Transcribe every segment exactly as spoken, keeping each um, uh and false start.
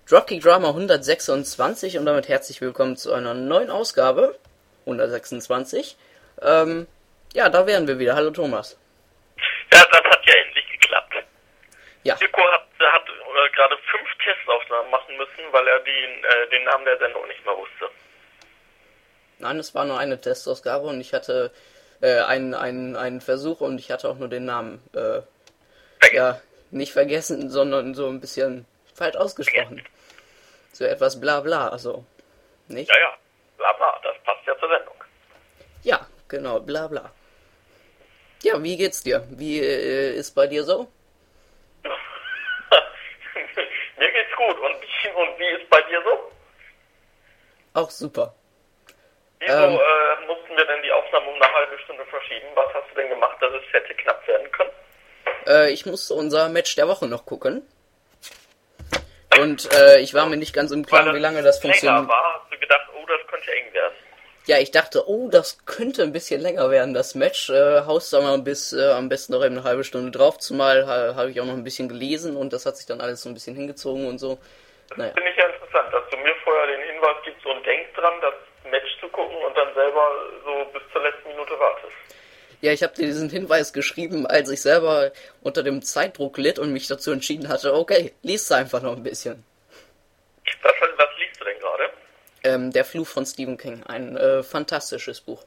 Dropkick Drama hundertsechsundzwanzig und damit herzlich willkommen zu einer neuen Ausgabe, hundertsechsundzwanzig. Ähm, ja, da wären wir wieder. Hallo Thomas. Ja, das hat ja endlich geklappt. Ja. Nico hat, hat äh, gerade fünf Testaufnahmen machen müssen, weil er den, äh, den Namen der Sendung nicht mehr wusste. Nein, es war nur eine Testausgabe und ich hatte äh, einen, einen, einen Versuch und ich hatte auch nur den Namen äh, ja, nicht vergessen, sondern so ein bisschen falsch ausgesprochen. So etwas bla bla, also, nicht? Ja, ja, bla bla, das passt ja zur Sendung. Ja, genau, bla bla. Ja, wie geht's dir? Wie äh, ist bei dir so? Mir geht's gut. Und, und wie ist bei dir so? Auch super. Wieso ähm, äh, mussten wir denn die Aufnahme um eine halbe Stunde verschieben? Was hast du denn gemacht, dass es hätte knapp werden können? Äh, ich musste unser Match der Woche noch gucken. Und äh, ich war mir nicht ganz im Klaren, wie lange das funktioniert. war, hast du gedacht, oh, das könnte eng werden. Ja, ich dachte, oh, das könnte ein bisschen länger werden, das Match. Äh, haust da mal bis äh, am besten noch eben eine halbe Stunde drauf, zumal ha, habe ich auch noch ein bisschen gelesen und das hat sich dann alles so ein bisschen hingezogen und so. Das naja. finde ich ja interessant, dass du mir vorher den Hinweis gibst und denkst dran, das Match zu gucken und dann selber so bis zur letzten Minute wartest. Ja, ich habe dir diesen Hinweis geschrieben, als ich selber unter dem Zeitdruck litt und mich dazu entschieden hatte, okay, liest einfach noch ein bisschen. Was, was liest du denn gerade? Ähm, Der Fluch von Stephen King, ein äh, fantastisches Buch.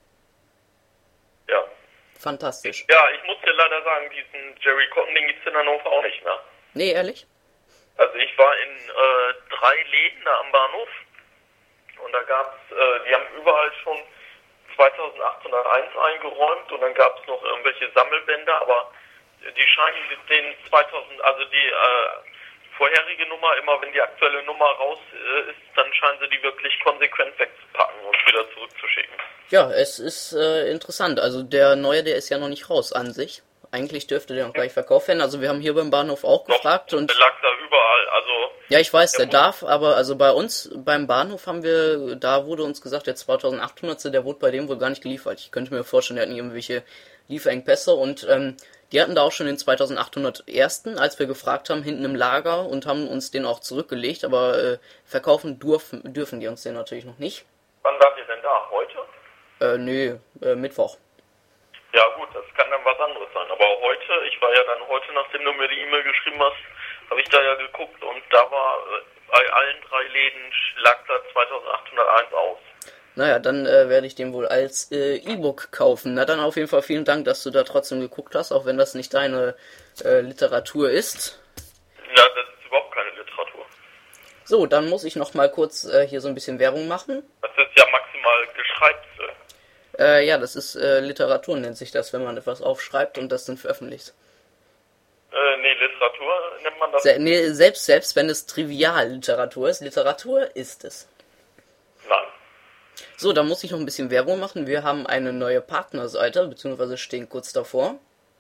Ja. Fantastisch. Ja, ich muss dir leider sagen, diesen Jerry Cotton, den gibt's in Hannover auch nicht mehr. Nee, ehrlich? Also ich war in äh, drei Läden da am Bahnhof und da gab's, äh, die haben überall schon zweitausendachthunderteins eingeräumt und dann gab's noch irgendwelche Sammelbänder, aber die scheinen den zweitausend, also die äh, vorherige Nummer, immer wenn die aktuelle Nummer raus äh, ist, dann scheinen sie die wirklich konsequent wegzupacken und wieder zurückzuschicken. Ja, es ist äh, interessant. Also der neue, der ist ja noch nicht raus an sich. Eigentlich dürfte der noch gleich verkauft werden. Also wir haben hier beim Bahnhof auch Doch, gefragt und... Der lag da überall, also... Ja, ich weiß, der, der darf, aber also bei uns beim Bahnhof haben wir, da wurde uns gesagt, der zweitausendachthundert, der wurde bei dem wohl gar nicht geliefert. Ich könnte mir vorstellen, der hatten irgendwelche Lieferengpässe und ähm, die hatten da auch schon den zweitausendachthundert ersten, als wir gefragt haben, hinten im Lager und haben uns den auch zurückgelegt, aber äh, verkaufen dürfen, dürfen die uns den natürlich noch nicht. Wann wart ihr denn da? Heute? Äh, nee, äh, Mittwoch. Ja gut, das kann dann was anderes sein, aber heute, ich war ja dann heute, nachdem du mir die E-Mail geschrieben hast, habe ich da ja geguckt und da war äh, bei allen drei Läden lag da zweitausendachthunderteins aus. Naja, dann äh, werde ich den wohl als äh, E-Book kaufen. Na dann auf jeden Fall vielen Dank, dass du da trotzdem geguckt hast, auch wenn das nicht deine äh, Literatur ist. Ja, das ist überhaupt keine Literatur. So, dann muss ich noch mal kurz äh, hier so ein bisschen Werbung machen. Das ist ja maximal Geschreibsel. Äh, ja, das ist äh, Literatur, nennt sich das, wenn man etwas aufschreibt und das dann veröffentlicht. Äh, nee, Literatur nennt man das. Se- nee, selbst, selbst wenn es Trivialliteratur ist, Literatur ist es. Nein. So, da muss ich noch ein bisschen Werbung machen. Wir haben eine neue Partnerseite, beziehungsweise stehen kurz davor.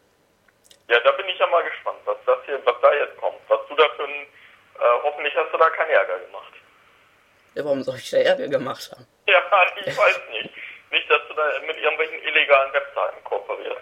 Ja, da bin ich ja mal gespannt, was das hier, was da jetzt kommt. Was du da für ein, äh, hoffentlich hast du da keinen Ärger gemacht. Ja, warum soll ich da Ärger gemacht haben? Ja, ich weiß nicht. Nicht, dass du da mit irgendwelchen illegalen Webseiten kooperierst.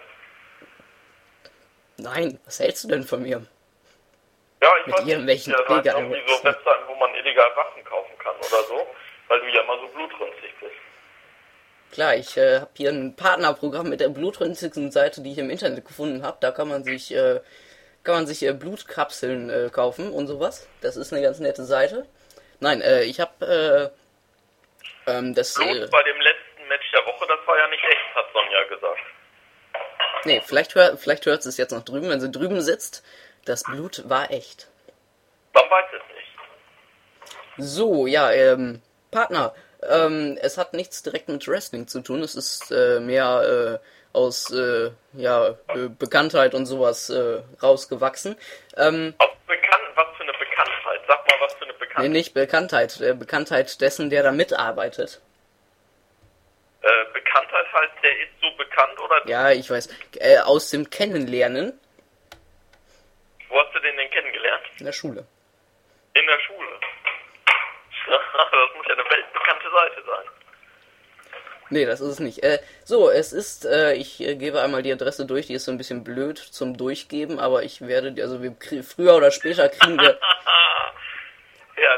Nein, was hältst du denn von mir? Ja, ich Mit weiß irgendwelchen nicht. Ja, da illegalen irgendwie so Webseiten. Webseiten, wo man illegal Waffen kaufen kann oder so, weil du ja immer so blutrünstig bist. Klar, ich äh, habe hier ein Partnerprogramm mit der blutrünstigsten Seite, die ich im Internet gefunden habe. Da kann man sich äh, kann man sich äh, Blutkapseln äh, kaufen und sowas. Das ist eine ganz nette Seite. Nein, äh, ich habe äh, ähm, das... Blut Äh, bei dem letzten Match der Woche, das war ja nicht echt, hat Sonja gesagt. nee, vielleicht, hör, vielleicht hört sie es jetzt noch drüben, wenn sie drüben sitzt. Das Blut war echt. Man weiß es nicht. So, ja, ähm, Partner. Ähm, es hat nichts direkt mit Wrestling zu tun. Es ist äh, mehr äh, aus äh, ja, äh, Bekanntheit und sowas äh, rausgewachsen. Ähm, Aus bekannt, was für eine Bekanntheit? Sag mal, was für eine Bekanntheit. nee, nicht Bekanntheit. Äh, Bekanntheit dessen, der da mitarbeitet. Äh, Bekanntheit halt, der ist so bekannt oder... Ja, ich weiß. Äh, aus dem Kennenlernen Wo hast du den denn kennengelernt? in der Schule. In der Schule. Das muss ja eine weltbekannte Seite sein. Nee, das ist es nicht. Äh, so, es ist, äh, ich äh, gebe einmal die Adresse durch, die ist so ein bisschen blöd zum Durchgeben, aber ich werde, also wir krie- früher oder später kriegen wir... Ja,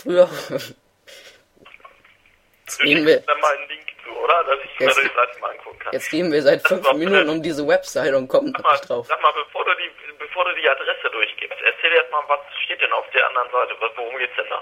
früher. Jetzt Du gehen schickst wir, dann mal einen Link zu, oder? Dass ich mir Jetzt- die Seite mal angucken kann. jetzt gehen wir seit Das fünf war Minuten blöd. um diese Website und kommen Sag noch mal, nicht drauf. sag mal, bevor du die, bevor du die Adresse durchgibst, erzähl erst mal, was steht denn auf der anderen Seite? Was- Worum geht's denn da?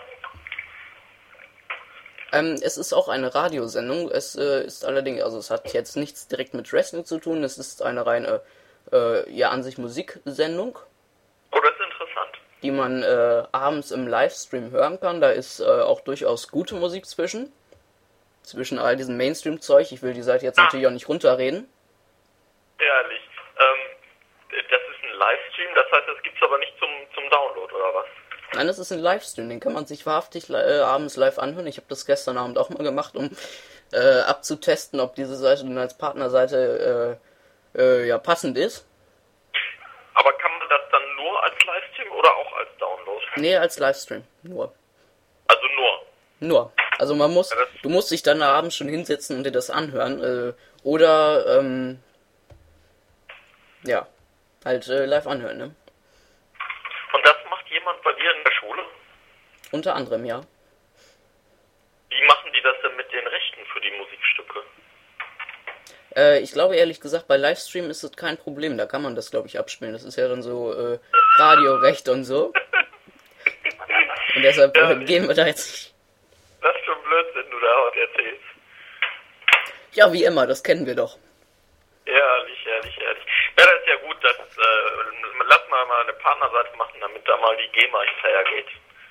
Ähm, es ist auch eine Radiosendung. Es äh, ist allerdings, also es hat jetzt nichts direkt mit Wrestling zu tun. Es ist eine reine, äh, ja an sich Musiksendung, Oh, das ist interessant. die man äh, abends im Livestream hören kann. Da ist äh, auch durchaus gute Musik zwischen. Zwischen all diesem Mainstream-Zeug. Ich will die Seite jetzt Ah. natürlich auch nicht runterreden. Ehrlich. Ähm, das ist ein Livestream, das heißt, das gibt's aber nicht zum, zum Download, oder was? Nein, es ist ein Livestream, den kann man sich wahrhaftig li- äh, abends live anhören. Ich habe das gestern Abend auch mal gemacht, um äh, abzutesten, ob diese Seite dann als Partnerseite äh, äh, ja passend ist. Aber kann man das dann nur als Livestream oder auch als Download? Nee, als Livestream. Nur. Also nur. Nur. Also man muss, Ja, das- du musst dich dann abends schon hinsetzen und dir das anhören. Äh, oder, ähm, ja, halt äh, live anhören, ne? Und das macht jemand bei dir in der Schule? Unter anderem, ja. Wie machen die das denn mit den Rechten für die Musikstücke? Äh, ich glaube ehrlich gesagt, bei Livestream ist es kein Problem. Da kann man das, glaube ich, abspielen. Das ist ja dann so äh, Radiorecht und so. Und deshalb Ja. äh, gehen wir da jetzt nicht. Das ist schon Blödsinn, du da heute erzählst. Ja, wie immer, das kennen wir doch. Ehrlich, ehrlich, ehrlich. Ja, das ist ja gut, dass, äh, lass mal mal eine Partnerseite machen, damit da mal die GEMA hinterhergeht.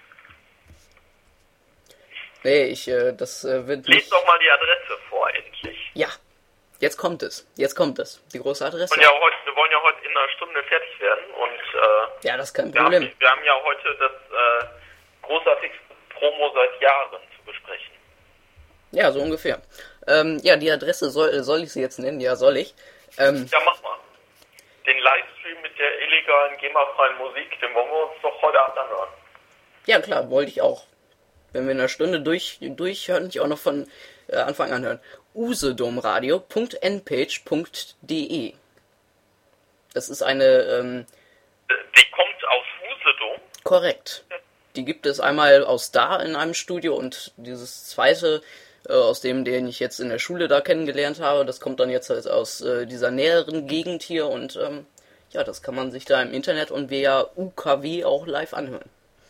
Nee, ich, äh, das äh, wird Lies nicht... doch mal die Adresse vor, endlich. Ja, jetzt kommt es. Jetzt kommt es. Die große Adresse. Und ja, heute, wir wollen ja heute in einer Stunde fertig werden und äh, Ja, das ist kein wir, haben, Problem. wir haben ja heute das äh, großartigste Promo seit Jahren zu besprechen. Ja, so ungefähr. Ähm, ja, die Adresse soll, soll ich sie jetzt nennen? Ja, soll ich. Ähm, Ja, mach mal. Den Livestream mit der illegalen GEMA-freien Musik, den wollen wir uns doch heute Abend anhören. ja, klar, wollte ich auch. Wenn wir in einer Stunde durch, durchhören, ich auch noch von äh, Anfang an hören. usedomradio punkt n page punkt d e. Das ist eine, ähm, Äh, Die kommt aus Usedom. korrekt. Die gibt es einmal aus da in einem Studio und dieses zweite, äh, aus dem, den ich jetzt in der Schule da kennengelernt habe, das kommt dann jetzt halt aus äh, dieser näheren Gegend hier und ähm, ja, das kann man sich da im Internet und via U K W auch live anhören.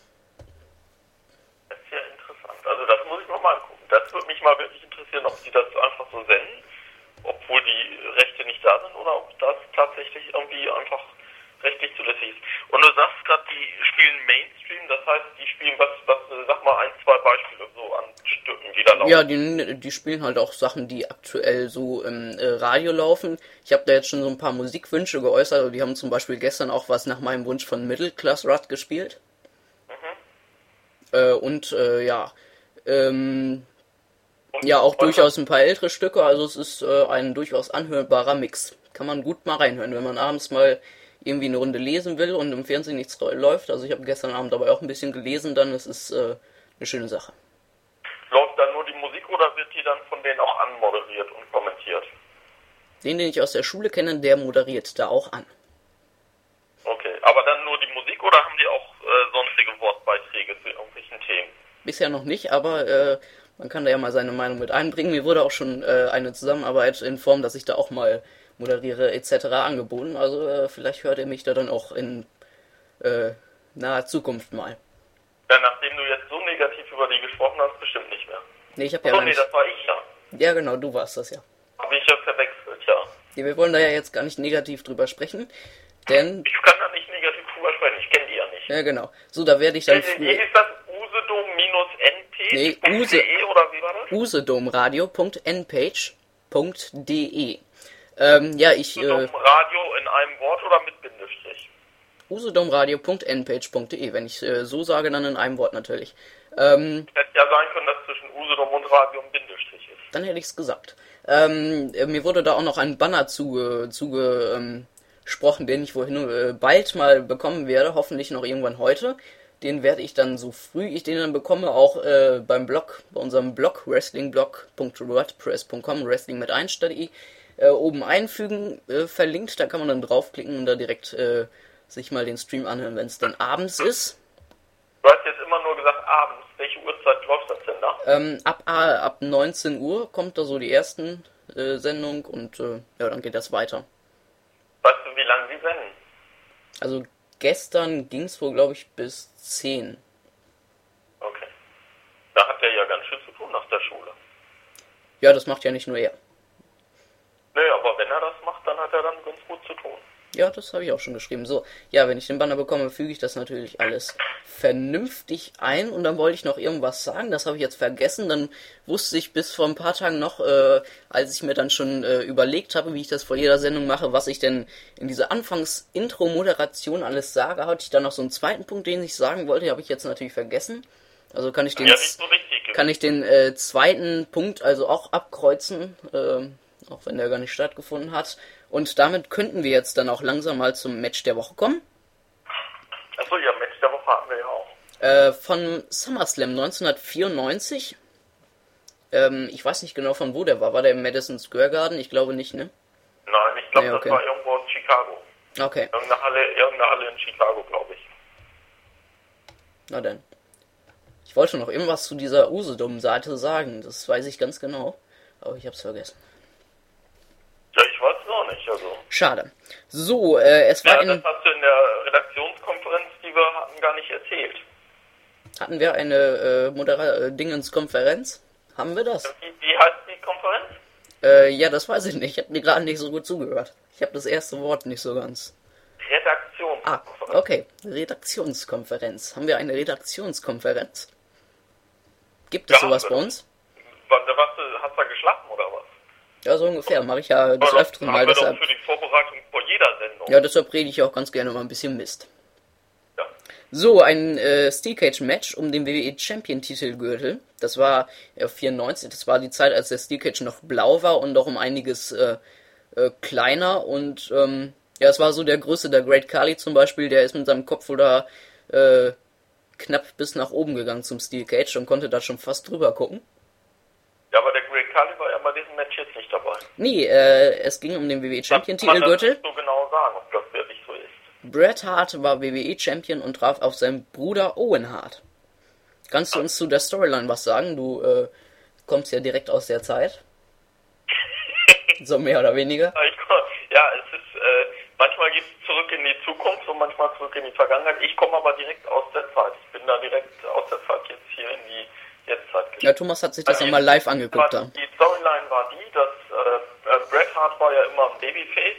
Das ist ja interessant. Also das muss ich mir mal angucken. Das würde mich mal wirklich interessieren, ob die das einfach so senden, obwohl die Rechte nicht da sind, oder ob das tatsächlich irgendwie einfach rechtlich zulässig ist. Und du sagst gerade, die spielen Mainstream, das heißt, die spielen was, was, äh, sag mal ein, zwei Beispiele so an Stücken, die da laufen. Ja, die, die spielen halt auch Sachen, die aktuell so im äh, Radio laufen. Ich habe da jetzt schon so ein paar Musikwünsche geäußert, also die haben zum Beispiel gestern auch was nach meinem Wunsch von Middle Class Rut gespielt. Äh, und äh, ja, ähm, Und ja auch was- durchaus ein paar ältere Stücke, also es ist äh, ein durchaus anhörbarer Mix. Kann man gut mal reinhören, wenn man abends mal irgendwie eine Runde lesen will und im Fernsehen nichts läuft. Also ich habe gestern Abend aber auch ein bisschen gelesen, dann es ist äh, eine schöne Sache. Läuft da nur die Musik oder wird die dann von denen auch anmoderiert und kommentiert? Den, den ich aus der Schule kenne, der moderiert da auch an. Okay, aber dann nur die Musik oder haben die auch äh, sonstige Wortbeiträge zu irgendwelchen Themen? Bisher noch nicht, aber äh, man kann da ja mal seine Meinung mit einbringen. Mir wurde auch schon äh, eine Zusammenarbeit in Form, dass ich da auch mal moderiere et cetera angeboten. Also äh, vielleicht hört ihr mich da dann auch in äh, naher Zukunft mal. Ja, nachdem du jetzt so negativ über die gesprochen hast, bestimmt nicht mehr. Nee, ich habe ja Oh gar nee, nicht... das war ich ja. Ja genau, du warst das ja. Habe ich ja verwechselt, ja. Nee, wir wollen da ja jetzt gar nicht negativ drüber sprechen, denn... Ich kann da nicht negativ drüber sprechen, ich kenne die ja nicht. Ja genau, so da werde ich dann... Wie früh- hieß das? Usedom-N P? Nee, Use- .de oder wie war das? usedomradio punkt n page punkt d e. Ähm, ja, ich... Äh, Usedom-Radio in einem Wort oder mit Bindestrich? usedomradio punkt n page punkt d e. Wenn ich äh, so sage, dann in einem Wort natürlich. Ähm, Hätte ja sein können, dass zwischen Usedom und Radio ein Bindestrich ist. dann hätte ich es gesagt. Ähm, äh, mir wurde da auch noch ein Banner zuge, zuge ähm, gesprochen, den ich wohin äh, bald mal bekommen werde, hoffentlich noch irgendwann heute. Den werde ich dann, so früh ich den dann bekomme, auch äh, beim Blog, bei unserem Blog wrestlingblog punkt wordpress punkt com, wrestling mit eins statt i, äh, oben einfügen, äh, verlinkt. Da kann man dann draufklicken und da direkt äh, sich mal den Stream anhören, wenn es dann abends ist. Du hast jetzt immer nur gesagt abends. Welche Uhrzeit läuft das denn da? Ähm, ab, äh, ab neunzehn Uhr kommt da so die ersten äh, Sendung und äh, ja, dann geht das weiter. Weißt du, wie lange die senden? Also gestern ging es wohl, glaube ich, bis zehn. Okay. Da hat er ja ganz schön zu tun nach der Schule. Ja, das macht ja nicht nur er. Nee, aber wenn er das macht, dann hat er dann ganz gut zu tun. Ja, das habe ich auch schon geschrieben. So, ja, wenn ich den Banner bekomme, füge ich das natürlich alles vernünftig ein. Und dann wollte ich noch irgendwas sagen, das habe ich jetzt vergessen. Dann wusste ich bis vor ein paar Tagen noch, äh, als ich mir dann schon äh, überlegt habe, wie ich das vor jeder Sendung mache, was ich denn in dieser Anfangs-Intro-Moderation alles sage, hatte ich dann noch so einen zweiten Punkt, den ich sagen wollte, habe ich jetzt natürlich vergessen. Also kann ich den, Ja, nicht so richtig. kann ich den äh, zweiten Punkt also auch abkreuzen, äh, auch wenn der gar nicht stattgefunden hat. Und damit könnten wir jetzt dann auch langsam mal zum Match der Woche kommen. Achso, ja, Match der Woche hatten wir ja auch. Äh, von SummerSlam neunzehnhundertvierundneunzig. Ähm, ich weiß nicht genau, von wo der war. War der im Madison Square Garden? Ich glaube nicht, ne? Nein, ich glaube, Nee, okay. das war irgendwo in Chicago. Okay, Irgendeine Halle, irgendeine Halle in Chicago, glaube ich. na dann. Ich wollte noch irgendwas zu dieser Usedom-Seite sagen. Das weiß ich ganz genau. Aber ich hab's vergessen. Ja, ich weiß es auch nicht, also. Schade. So, äh, es war Ja, in... das hast du in der Redaktionskonferenz, die wir hatten, gar nicht erzählt. Hatten wir eine äh, Modera- äh, Dingens-Konferenz? Haben wir das? Wie, wie heißt die Konferenz? Äh, ja, das weiß ich nicht. Ich habe mir gerade nicht so gut zugehört. Ich habe das erste Wort nicht so ganz. Ah, Redaktionskonferenz. okay. Redaktionskonferenz. Haben wir eine Redaktionskonferenz? Gibt es Ja, sowas haben bei wir. uns? Was, was, hast du da geschlafen oder was? Ja, so ungefähr. Mache ich ja des Aber das Öfteren haben mal. wir doch Deshalb, für die Vorbereitung vor jeder Sendung. ja, deshalb rede ich auch ganz gerne mal ein bisschen Mist. Ja. So, ein äh, Steel Cage Match um den W W E Champion Titelgürtel. Das war ja, vierundneunzig. Das war die Zeit, als der Steel Cage noch blau war und auch um einiges äh, äh, kleiner. Und ähm, ja, es war so der Größe der Great Khali zum Beispiel. Der ist mit seinem Kopf oder äh, knapp bis nach oben gegangen zum Steel Cage und konnte da schon fast drüber gucken. Ja, aber der Great Khali war ja bei diesem Match jetzt nicht dabei. Nee, äh, es ging um den W W E Champion Kann man das Titelgürtel. nicht so genau sagen, ob das wirklich so ist. Bret Hart war W W E Champion und traf auf seinen Bruder Owen Hart. Kannst du uns zu der Storyline was sagen? Du äh, kommst ja direkt aus der Zeit. So mehr oder weniger. Ja, ich, ja, es ist, äh, manchmal geht es zurück in die Zukunft und manchmal zurück in die Vergangenheit. Ich komme aber direkt aus der Zeit. Ich bin da direkt aus der Zeit jetzt hier in die Jetztzeit Ja, geschickt. Thomas hat sich das nochmal live angeguckt. Da. Die Storyline war die, dass äh, Bret Hart war ja immer ein Babyface,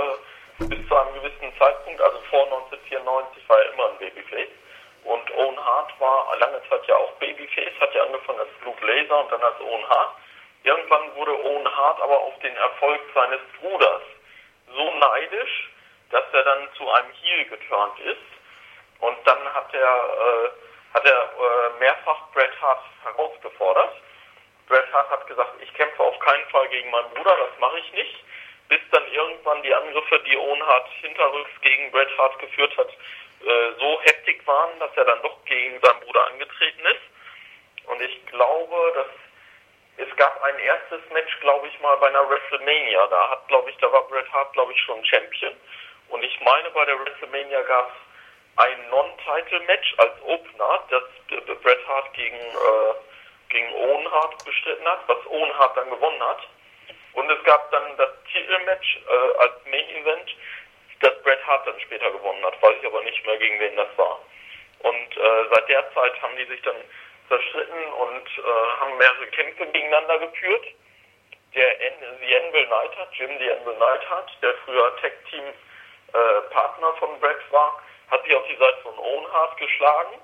äh, bis zu einem gewissen Zeitpunkt, also vor neunzehnhundertvierundneunzig war er immer ein Babyface. Und Owen Hart war lange Zeit ja auch Babyface, hat ja angefangen als Luke Laser und dann als Owen Hart. Irgendwann wurde Owen Hart aber auf den Erfolg seines Bruders so neidisch, dass er dann zu einem Heel geturnt ist. Und dann hat er, äh, hat er äh, mehrfach Bret Hart herausgefordert. Bret Hart hat gesagt, ich kämpfe auf keinen Fall gegen meinen Bruder, das mache ich nicht. Bis dann irgendwann die Angriffe, die Owen Hart hinterrücks gegen Bret Hart geführt hat, äh, so heftig waren, dass er dann doch gegen seinen Bruder angetreten ist. Und ich glaube, dass es gab ein erstes Match, glaube ich mal, bei einer WrestleMania. Da hat, glaube ich, da war Bret Hart, glaube ich, schon Champion. Und ich meine, bei der WrestleMania gab es ein Non-Title-Match als Opener, das Bret Hart gegen, äh, gegen Owen Hart bestritten hat, was Owen Hart dann gewonnen hat. Und es gab dann das Titelmatch äh, als Main-Event, das Bret Hart dann später gewonnen hat. Weiß ich aber nicht mehr, gegen wen das war. Und äh, seit der Zeit haben die sich dann zerstritten und äh, haben mehrere Kämpfe gegeneinander geführt. Der The Anvil Neidhart, Jim The Anvil Neidhart, der früher Tag-Team-Partner äh, von Bret war, hat sich auf die Seite von Owen Hart geschlagen.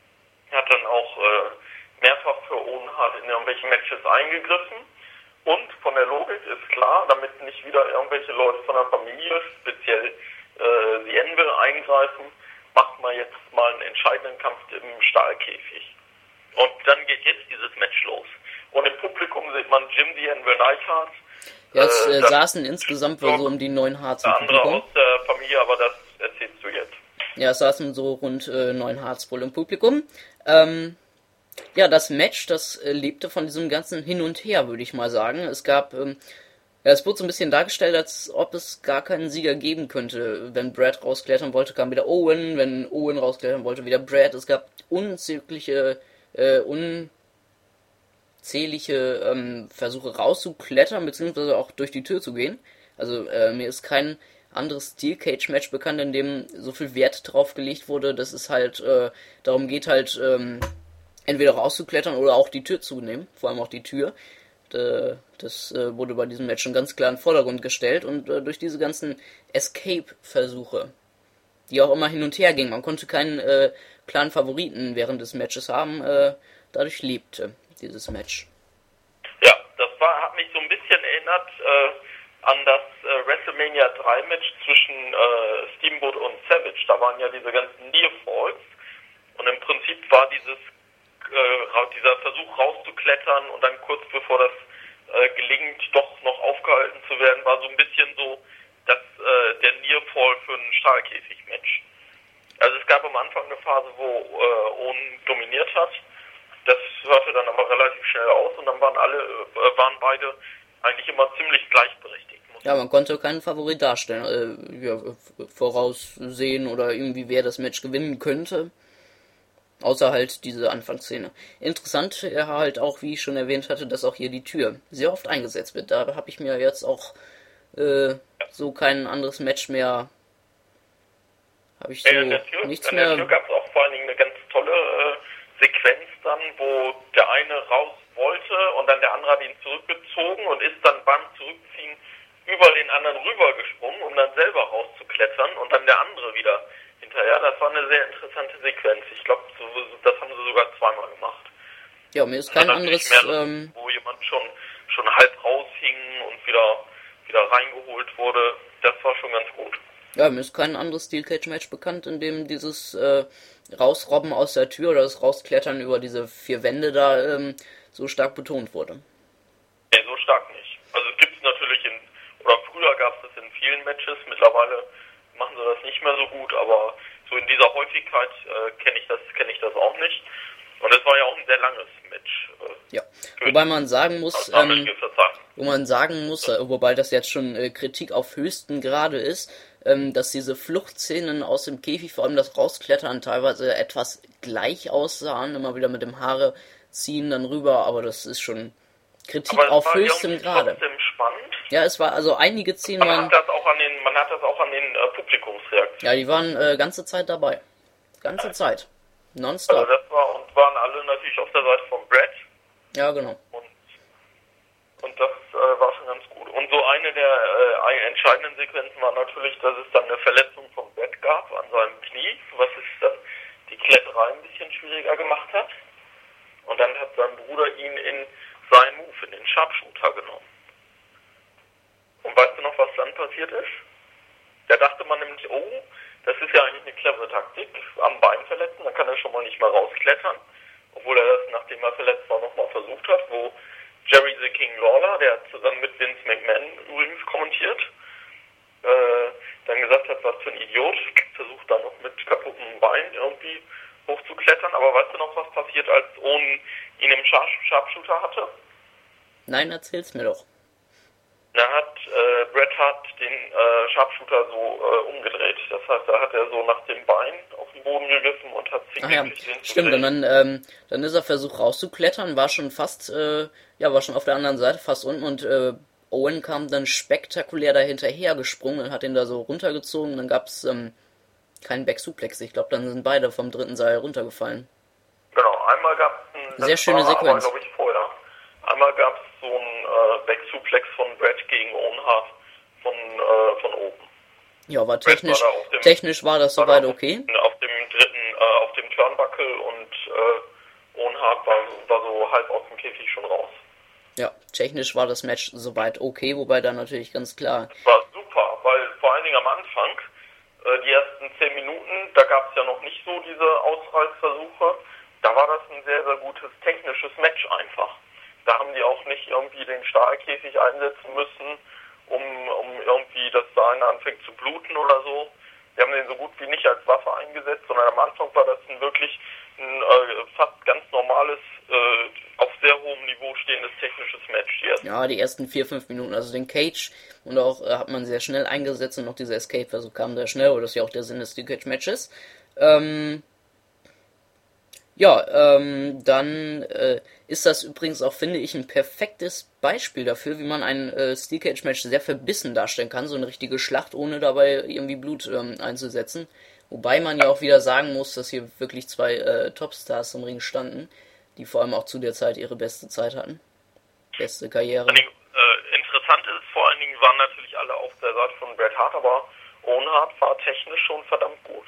Er hat dann auch äh, mehrfach für Owen Hart in irgendwelchen Matches eingegriffen. Und von der Logik ist klar, damit nicht wieder irgendwelche Leute von der Familie, speziell äh, The Anvil, eingreifen, macht man jetzt mal einen entscheidenden Kampf im Stahlkäfig. Und dann geht jetzt dieses Match los. Und im Publikum sieht man Jim The Anvil Neidhart. Ja, es äh, äh, saßen insgesamt wohl so um die neun Harts im der andere Publikum. aus der Familie, aber das erzählst du jetzt. Ja, es saßen so rund äh, neun Harts wohl im Publikum. Ähm, ja, das Match, das äh, lebte von diesem ganzen Hin und Her, würde ich mal sagen. Es gab, ähm, ja, es wurde so ein bisschen dargestellt, als ob es gar keinen Sieger geben könnte. Wenn Bret rausklettern wollte, kam wieder Owen. Wenn Owen rausklettern wollte, wieder Bret. Es gab unzählige äh, unzählige ähm, Versuche rauszuklettern, beziehungsweise auch durch die Tür zu gehen. Also äh, mir ist kein anderes Steel Cage Match bekannt, in dem so viel Wert drauf gelegt wurde, dass es halt äh, darum geht, halt ähm, entweder rauszuklettern oder auch die Tür zu nehmen, vor allem auch die Tür. Äh, das äh, wurde bei diesem Match schon ganz klar in den Vordergrund gestellt und äh, durch diese ganzen Escape-Versuche, die auch immer hin und her gingen, man konnte keinen äh, klaren Favoriten während des Matches haben, äh, dadurch lebte dieses Match. Ja, das war, hat mich so ein bisschen erinnert äh, an das äh, WrestleMania drei Match zwischen äh, Steamboat und Savage. Da waren ja diese ganzen Near Falls und im Prinzip war dieses äh, dieser Versuch rauszuklettern und dann kurz bevor das äh, gelingt, doch noch aufgehalten zu werden, war so ein bisschen so das, äh, der Near Fall für ein Stahlkäfig-Match. Also es gab am Anfang eine Phase, wo äh, Owen dominiert hat. Das hörte dann aber relativ schnell aus und dann waren alle, äh, waren beide eigentlich immer ziemlich gleichberechtigt. Ja, man konnte keinen Favorit darstellen, äh, ja, voraussehen oder irgendwie wer das Match gewinnen könnte. Außer halt diese Anfangsszene. Interessant ja, halt auch, wie ich schon erwähnt hatte, dass auch hier die Tür sehr oft eingesetzt wird. Da habe ich mir jetzt auch äh, so kein anderes Match mehr. Habe ich so äh, in der Tür, nichts in mehr. Der Tür gab es auch vor allen Dingen eine ganz tolle äh, Sequenz dann, wo der eine raus wollte und dann der andere hat ihn zurückgezogen und ist dann beim Zurückziehen über den anderen rübergesprungen, um dann selber rauszuklettern und dann der andere wieder hinterher. Das war eine sehr interessante Sequenz. Ich glaube, so, das haben sie sogar zweimal gemacht. Ja, mir ist kein anderes... Mehr, ähm, wo jemand schon, schon halb raushing und wieder, wieder reingeholt wurde. Das war schon ganz gut. Ja, mir ist kein anderes Steel Cage Match bekannt, in dem dieses äh, Rausrobben aus der Tür oder das Rausklettern über diese vier Wände da ähm, so stark betont wurde. Nee, so stark nicht. Also es gibt es natürlich in, oder früher gab es das in vielen Matches, mittlerweile machen sie das nicht mehr so gut, aber so in dieser Häufigkeit äh, kenne ich das kenne ich das auch nicht. Und es war ja auch ein sehr langes Match. Äh, ja, wobei man sagen muss, also ähm, wo man sagen muss, äh, wobei das jetzt schon äh, Kritik auf höchsten Grade ist, ähm, dass diese Fluchtszenen aus dem Käfig, vor allem das Rausklettern, teilweise etwas gleich aussahen, immer wieder mit dem Haare ziehen dann rüber, aber das ist schon Kritik auf höchstem Grade. Spannend. Ja, es war also einige Szenen man waren. Hat das auch an den, man hat das auch an den äh, Publikumsreaktionen. Ja, die waren äh, ganze Zeit dabei. Ganze Zeit. Nonstop. Also das war und waren alle natürlich auf der Seite von Brett. Ja, genau. Und, und das äh, war schon ganz gut. Und so eine der äh, entscheidenden Sequenzen war natürlich, dass es dann eine Verletzung von Brett gab an seinem Knie, was es dann die Kletterei ein bisschen schwieriger gemacht hat. Und dann hat sein Bruder ihn in seinen Move, in den Sharpshooter genommen. Und weißt du noch, was dann passiert ist? Da dachte man nämlich, oh, das ist ja eigentlich eine clevere Taktik, am Bein verletzen, dann kann er schon mal nicht mehr rausklettern. Obwohl er das, nachdem er verletzt war, nochmal versucht hat, wo Jerry the King Lawler, der hat zusammen mit Vince McMahon übrigens kommentiert, äh, dann gesagt hat, was für ein Idiot, versucht dann noch mit kaputtem Bein irgendwie hochzuklettern. Aber weißt du noch, was passiert, als Owen ihn im Sharpshooter hatte? Nein, erzähl's mir doch. Da hat äh, Bret Hart den äh, Sharpshooter so äh, umgedreht. Das heißt, da hat er so nach dem Bein auf den Boden gegriffen und hat sich Ach ja, stimmt. Und dann, ähm, dann ist er versucht rauszuklettern, war schon fast, äh, ja, war schon auf der anderen Seite, fast unten und äh, Owen kam dann spektakulär dahinterher gesprungen und hat ihn da so runtergezogen. Dann gab's ähm, keinen Back-Suplex. Ich glaube, dann sind beide vom dritten Seil runtergefallen. Genau, einmal gab es sehr schöne Sequenz. glaube ich, vorher. Einmal gab es so einen äh, Back-Suplex von Brett gegen Owen Hart von, äh, von oben. Ja, war technisch, war dem, technisch war das soweit okay. Auf dem dritten, äh, auf dem Turnbuckle und äh, Owen Hart war, war so halb aus dem Käfig schon raus. Ja, technisch war das Match soweit okay, wobei dann natürlich ganz klar... Es war super, weil vor allen Dingen am Anfang, äh, die ersten zehn Minuten, da gab es ja noch nicht so diese Ausreißversuche, da war das ein sehr, sehr gutes technisches Match einfach. Da haben die auch nicht irgendwie den Stahlkäfig einsetzen müssen, um, um irgendwie, dass da einer anfängt zu bluten oder so. Die haben den so gut wie nicht als Waffe eingesetzt, sondern am Anfang war das ein wirklich ein äh, fast ganz normales, äh, auf sehr hohem Niveau stehendes technisches Match. Die ja, die ersten vier, fünf Minuten, also den Cage und auch äh, hat man sehr schnell eingesetzt und noch dieser Escape, also kam sehr schnell, oder das ist ja auch der Sinn des Steel Cage Matches. Ähm... Ja, ähm, dann äh, ist das übrigens auch, finde ich, ein perfektes Beispiel dafür, wie man ein äh, Steel Cage Match sehr verbissen darstellen kann, so eine richtige Schlacht, ohne dabei irgendwie Blut ähm, einzusetzen. Wobei man ja auch wieder sagen muss, dass hier wirklich zwei äh, Topstars im Ring standen, die vor allem auch zu der Zeit ihre beste Zeit hatten. Beste Karriere. Äh, interessant ist, vor allen Dingen waren natürlich alle auf der Seite von Bret Hart, aber Owen Hart war technisch schon verdammt gut.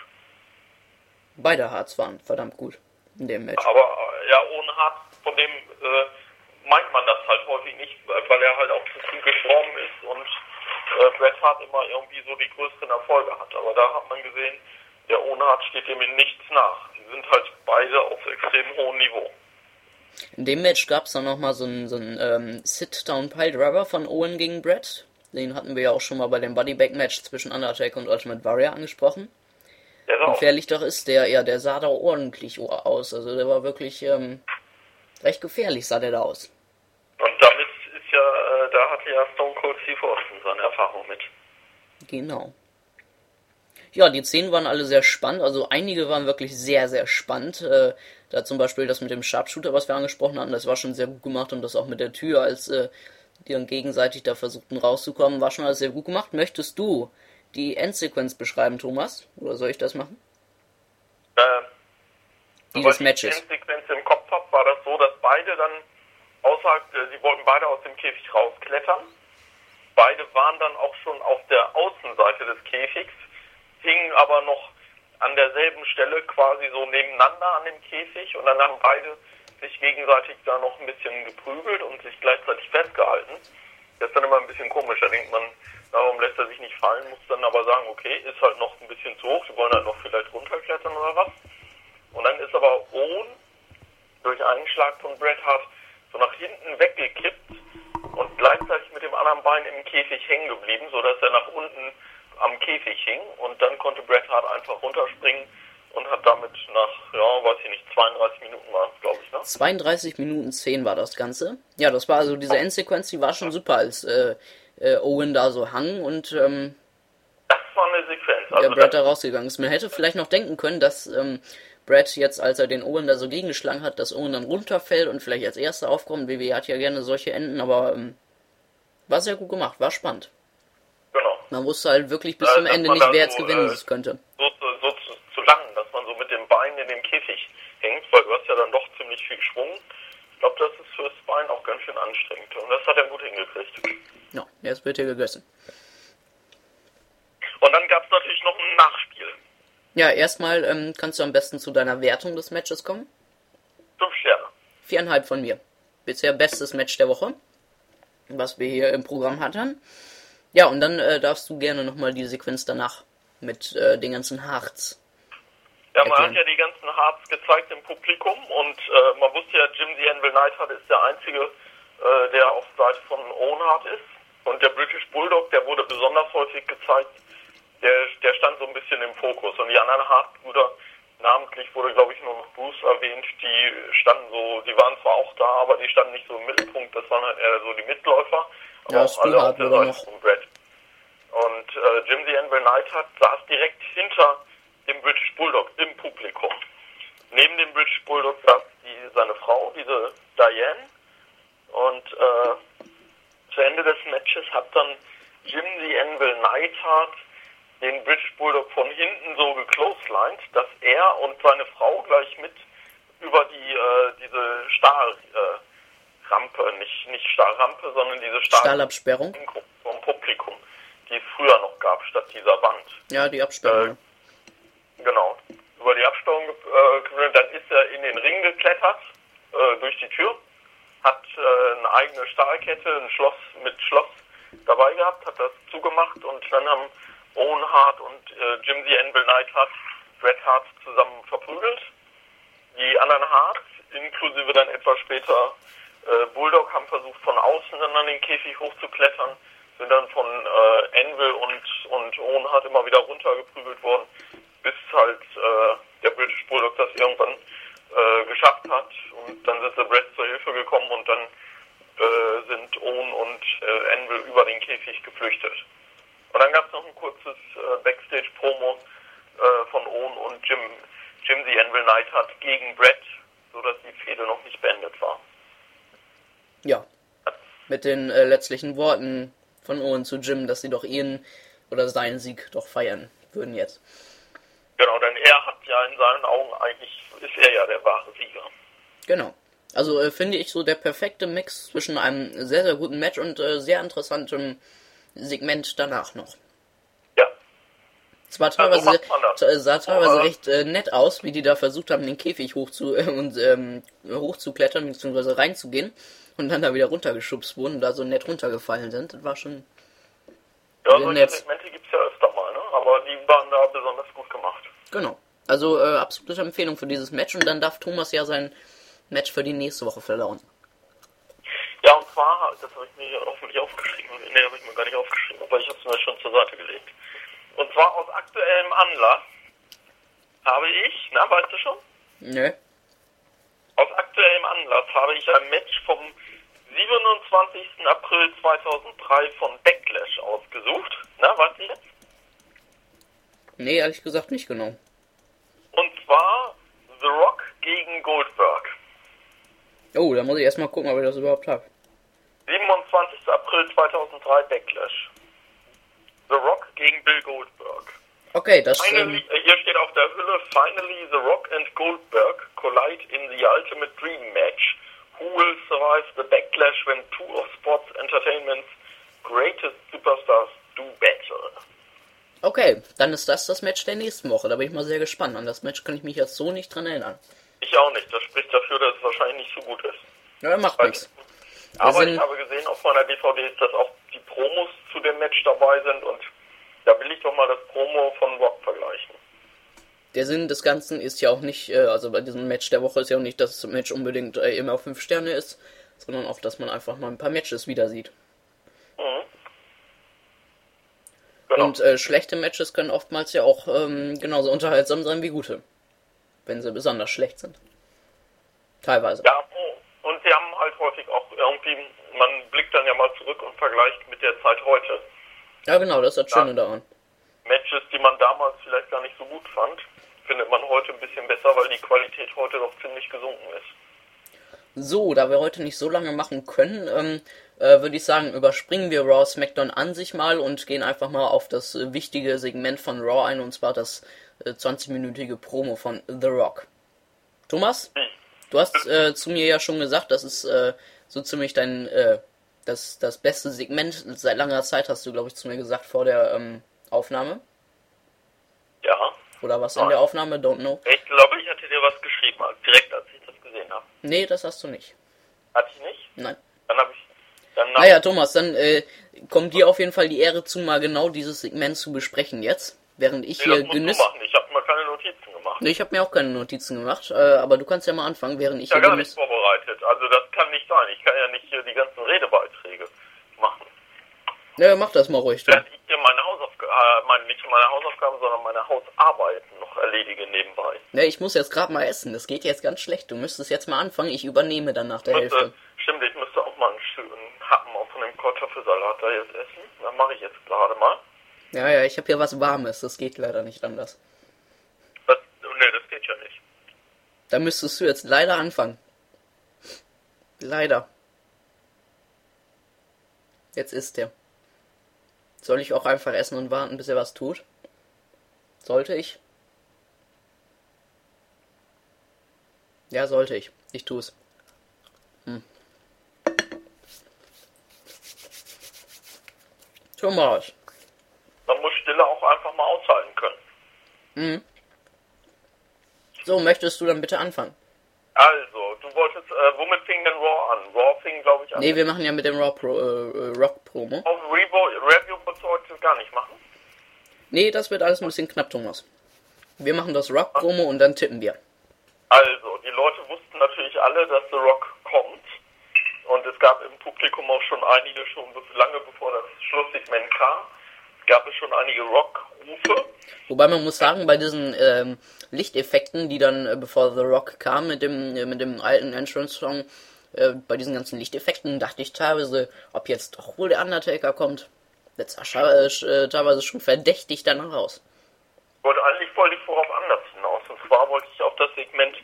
Beide Harts waren verdammt gut in dem Match. Aber äh, ja, Owen Hart, von dem äh, meint man das halt häufig nicht, weil er halt auch zu früh gestorben ist und äh, Bret Hart immer irgendwie so die größten Erfolge hat. Aber da hat man gesehen, der Owen Hart steht dem in nichts nach. Die sind halt beide auf extrem hohem Niveau. In dem Match gab es dann nochmal so einen so ähm, Sit-Down-Pile-Driver von Owen gegen Bret. Den hatten wir ja auch schon mal bei dem Bodybag-Match zwischen Undertaker und Ultimate Warrior angesprochen. Wie gefährlich doch ist der, ja, der sah da ordentlich aus. Also der war wirklich ähm, recht gefährlich, sah der da aus. Und damit ist ja, äh, da hatte ja Stone Cold Steve Austin seine Erfahrung mit. Genau. Ja, die Szenen waren alle sehr spannend, also einige waren wirklich sehr, sehr spannend. Äh, da zum Beispiel das mit dem Sharpshooter, was wir angesprochen hatten, das war schon sehr gut gemacht und das auch mit der Tür, als äh, die dann gegenseitig da versuchten rauszukommen, war schon alles sehr gut gemacht. Möchtest du die Endsequenz beschreiben, Thomas? Oder soll ich das machen? Äh, Dieses Matches. Wenn ich die Endsequenz im Kopf habe, war das so, dass beide dann außerhalb, äh, sie wollten beide aus dem Käfig rausklettern. Beide waren dann auch schon auf der Außenseite des Käfigs, hingen aber noch an derselben Stelle quasi so nebeneinander an dem Käfig und dann haben beide sich gegenseitig da noch ein bisschen geprügelt und sich gleichzeitig festgehalten. Das ist dann immer ein bisschen komisch, da denkt man, warum lässt er sich nicht fallen, muss dann aber sagen, okay, ist halt noch ein bisschen zu hoch, die wollen halt noch vielleicht runterklettern oder was. Und dann ist aber Owen durch einen Schlag von Bret Hart so nach hinten weggekippt und gleichzeitig mit dem anderen Bein im Käfig hängen geblieben, sodass er nach unten am Käfig hing und dann konnte Bret Hart einfach runterspringen und hat damit nach, ja, weiß ich nicht, zweiunddreißig Minuten waren es, glaube ich, ne? zweiunddreißig Minuten zehn war das Ganze. Ja, das war also diese Endsequenz, die war schon super, als äh, äh, Owen da so hang und ähm, das war eine Sequenz. Also der Bret da rausgegangen ist. Man hätte vielleicht noch denken können, dass ähm, Bret jetzt, als er den Owen da so gegengeschlagen hat, dass Owen dann runterfällt und vielleicht als erster aufkommt. W W E hat ja gerne solche Enden, aber ähm, war sehr gut gemacht, war spannend. Genau. Man wusste halt wirklich bis äh, zum Ende nicht, wer jetzt so, gewinnen äh, könnte. So, so, so zu, zu lang, dass man so mit dem Bein in dem Käfig hängt, weil du hast ja dann doch ziemlich viel Schwung. Ich glaube, das ist fürs Bein auch ganz schön anstrengend. Und das hat er gut hingekriegt. Ja, jetzt wird hier gegessen. Und dann gab es natürlich noch ein Nachspiel. Ja, erstmal ähm, kannst du am besten zu deiner Wertung des Matches kommen. Fünf Sterne. Viereinhalb von mir. Bisher bestes Match der Woche, was wir hier im Programm hatten. Ja, und dann äh, darfst du gerne nochmal die Sequenz danach mit äh, den ganzen Harts. Ja, man erklären. Hat ja die ganzen Harts gezeigt im Publikum und äh, man wusste ja, Jim the Anvil Neidhart ist der Einzige, äh, der auf Seite von Owen Hart ist. Und der British Bulldog, der wurde besonders häufig gezeigt, der, der stand so ein bisschen im Fokus. Und die anderen Hart-Brüder, namentlich wurde, glaube ich, nur noch Bruce erwähnt, die standen so, die waren zwar auch da, aber die standen nicht so im Mittelpunkt, das waren halt eher so die Mitläufer. Aber ja, auch alle auf der Seite von Bret. Und äh, Jim the Anvil Neidhart saß direkt hinter dem British Bulldog im Publikum. Neben dem British Bulldog saß die, seine Frau, diese Diane. Und äh, zu Ende des Matches hat dann Jim the Anvil Neidhart den British Bulldog von hinten so gecloselined, dass er und seine Frau gleich mit über die äh, diese Stahl äh, Rampe, nicht, nicht Stahlrampe, sondern diese Stahl Stahlabsperrung vom Publikum, die es früher noch gab, statt dieser Wand. Ja, die Absperrung. Äh, genau. Über die Absperrung, äh, dann ist er in den Ring geklettert, äh, durch die Tür, hat äh, eine eigene Stahlkette, ein Schloss mit Schloss dabei gehabt, hat das zugemacht und dann haben Owen Hart und äh, Jim the Anvil Neidhart Bret Hart zusammen verprügelt. Die anderen Harts, inklusive dann etwas später äh, Bulldog, haben versucht von außen dann an den Käfig hochzuklettern, sind dann von äh, Anvil und, und Owen Hart immer wieder runtergeprügelt worden, bis halt äh, der British Bulldog das irgendwann äh, geschafft hat und dann sind sie Bret zur Hilfe gekommen und dann äh, sind Owen und äh, Anvil über den Käfig geflüchtet. Und dann gab es noch ein kurzes äh, Backstage-Promo äh, von Owen und Jim, Jim the Anvil Neidhart gegen Bret, sodass die Fehde noch nicht beendet war. Ja. Mit den äh, letztlichen Worten von Owen zu Jim, dass sie doch ihren oder seinen Sieg doch feiern würden jetzt. Genau, denn er hat ja in seinen Augen eigentlich, ist er ja der wahre Sieger. Genau. Also äh, finde ich so der perfekte Mix zwischen einem sehr, sehr guten Match und äh, sehr interessantem Segment danach noch. Ja. Zwar teilweise, Also äh, sah teilweise Aber, recht äh, nett aus, wie die da versucht haben, den Käfig hochzu äh, und ähm, hochzuklettern bzw. reinzugehen und dann da wieder runtergeschubst wurden und da so nett runtergefallen sind. Das war schon Ja, sehr solche nett. Segmente gibt es ja öfter mal, ne? Aber die waren da besonders gut gemacht. Genau. Also äh, absolute Empfehlung für dieses Match und dann darf Thomas ja sein Match für die nächste Woche verdauen. Ja, und zwar, das habe ich mir hoffentlich aufgeschrieben. Ne, habe ich mir gar nicht aufgeschrieben, aber ich habe es mir schon zur Seite gelegt. Und zwar aus aktuellem Anlass habe ich, na, weißt du schon? Nö. Aus aktuellem Anlass habe ich ein Match vom siebenundzwanzigsten April zweitausenddrei von Backlash ausgesucht. Na, weißt du jetzt? Nee, ehrlich gesagt nicht genau. Und zwar The Rock gegen Goldberg. Oh, da muss ich erstmal gucken, ob ich das überhaupt habe. siebenundzwanzigsten April zweitausenddrei Backlash. The Rock gegen Bill Goldberg. Okay, das Finally, ähm, hier steht auf der Hülle, Finally The Rock and Goldberg collide in the Ultimate Dream Match. Who will survive the backlash when two of sports entertainment's greatest superstars do battle? okay, dann ist das das Match der nächsten Woche. Da bin ich mal sehr gespannt. An das Match kann ich mich jetzt so nicht dran erinnern. Ich auch nicht. Das spricht dafür, dass es wahrscheinlich nicht so gut ist. Ja, macht Weil- nichts. Aber sind- ich habe gesehen auf meiner D V D, dass auch die Promos zu dem Match dabei sind und da will ich doch mal das Promo von Rock vergleichen. Der Sinn des Ganzen ist ja auch nicht, äh, also bei diesem Match der Woche ist ja auch nicht, dass das Match unbedingt äh, immer fünf Sterne ist, sondern auch, dass man einfach mal ein paar Matches wieder sieht. Mhm. Genau. Und äh, schlechte Matches können oftmals ja auch ähm, genauso unterhaltsam sein wie gute. Wenn sie besonders schlecht sind. Teilweise. Ja, oh. Und sie haben halt häufig auch irgendwie, man blickt dann ja mal zurück und vergleicht mit der Zeit heute. Ja, genau, das ist das Schöne daran. Matches, die man damals vielleicht gar nicht so gut fand, findet man heute ein bisschen besser, weil die Qualität heute doch ziemlich gesunken ist. So, da wir heute nicht so lange machen können, ähm, äh, würde ich sagen, überspringen wir Raw SmackDown an sich mal und gehen einfach mal auf das äh, wichtige Segment von Raw ein, und zwar das äh, zwanzig-minütige Promo von The Rock. Thomas, Hm. du hast äh, zu mir ja schon gesagt, das ist äh, so ziemlich dein, äh, das, das beste Segment seit langer Zeit, hast du, glaube ich, zu mir gesagt vor der ähm, Aufnahme. Ja. Oder was in Nein. der Aufnahme? Don't know. Ich glaube, ich hatte dir was geschrieben, als- direkt als ich das gesehen habe. Nee, das hast du nicht. Hatte ich nicht? Nein. Dann habe ich... Dann Naja, Thomas, dann äh, kommt dir auf jeden Fall die Ehre zu, mal genau dieses Segment zu besprechen jetzt, während ich nee, hier das musst genieß... du machen. Ich habe mir keine Notizen gemacht. Nee, ich habe mir auch keine Notizen gemacht, äh, aber du kannst ja mal anfangen, während ich Ich bin hier ja gar nicht genieß... vorbereitet. Also das kann nicht sein. Ich kann ja nicht hier die ganzen Redebeiträge machen. Ja, mach das mal ruhig, du. Während ich hier meine Hausaufgaben, äh, meine, nicht meine Hausaufgaben, sondern meine Hausarbeiten noch erledige nebenbei. Ne, ich muss jetzt gerade mal essen, das geht jetzt ganz schlecht. Du müsstest jetzt mal anfangen, ich übernehme dann nach der Müsste, Hälfte. stimmt, ich müsste auch mal einen schönen Happen auf von dem Kartoffelsalat da jetzt essen. Das mache ich jetzt gerade mal. Ja, ja, ich habe hier was Warmes, das geht leider nicht anders. Das, nee, das geht ja nicht. Da müsstest du jetzt leider anfangen. Leider. Jetzt ist der. Soll ich auch einfach essen und warten, bis er was tut? Sollte ich? Ja, sollte ich. Ich tu's. Hm. Thomas. Man muss Stille auch einfach mal aushalten können. Mhm. So, möchtest du dann bitte anfangen? Also, du wolltest, äh, womit fing denn Raw an? Raw fing, glaube ich, an. Nee, wir machen ja mit dem Raw Pro, äh, Rock Promo. Auf Revo, Review wolltest du heute gar nicht machen? Nee, das wird alles ein bisschen knapp, Thomas. Wir machen das Rock Promo und dann tippen wir. Also, die Leute wussten natürlich alle, dass The Rock kommt. Und es gab im Publikum auch schon einige, schon lange bevor das Schlusssegment kam, gab es schon einige Rock-Rufe. Wobei man muss sagen, bei diesen ähm, Lichteffekten, die dann, äh, bevor The Rock kam, mit dem, äh, mit dem alten Entrance-Song, äh, bei diesen ganzen Lichteffekten dachte ich teilweise, ob jetzt doch wohl der Undertaker kommt. Jetzt sah äh, äh, teilweise schon verdächtig danach aus. Ich wollte eigentlich wollte ich worauf anders hinaus. Und zwar wollte ich auf das Segment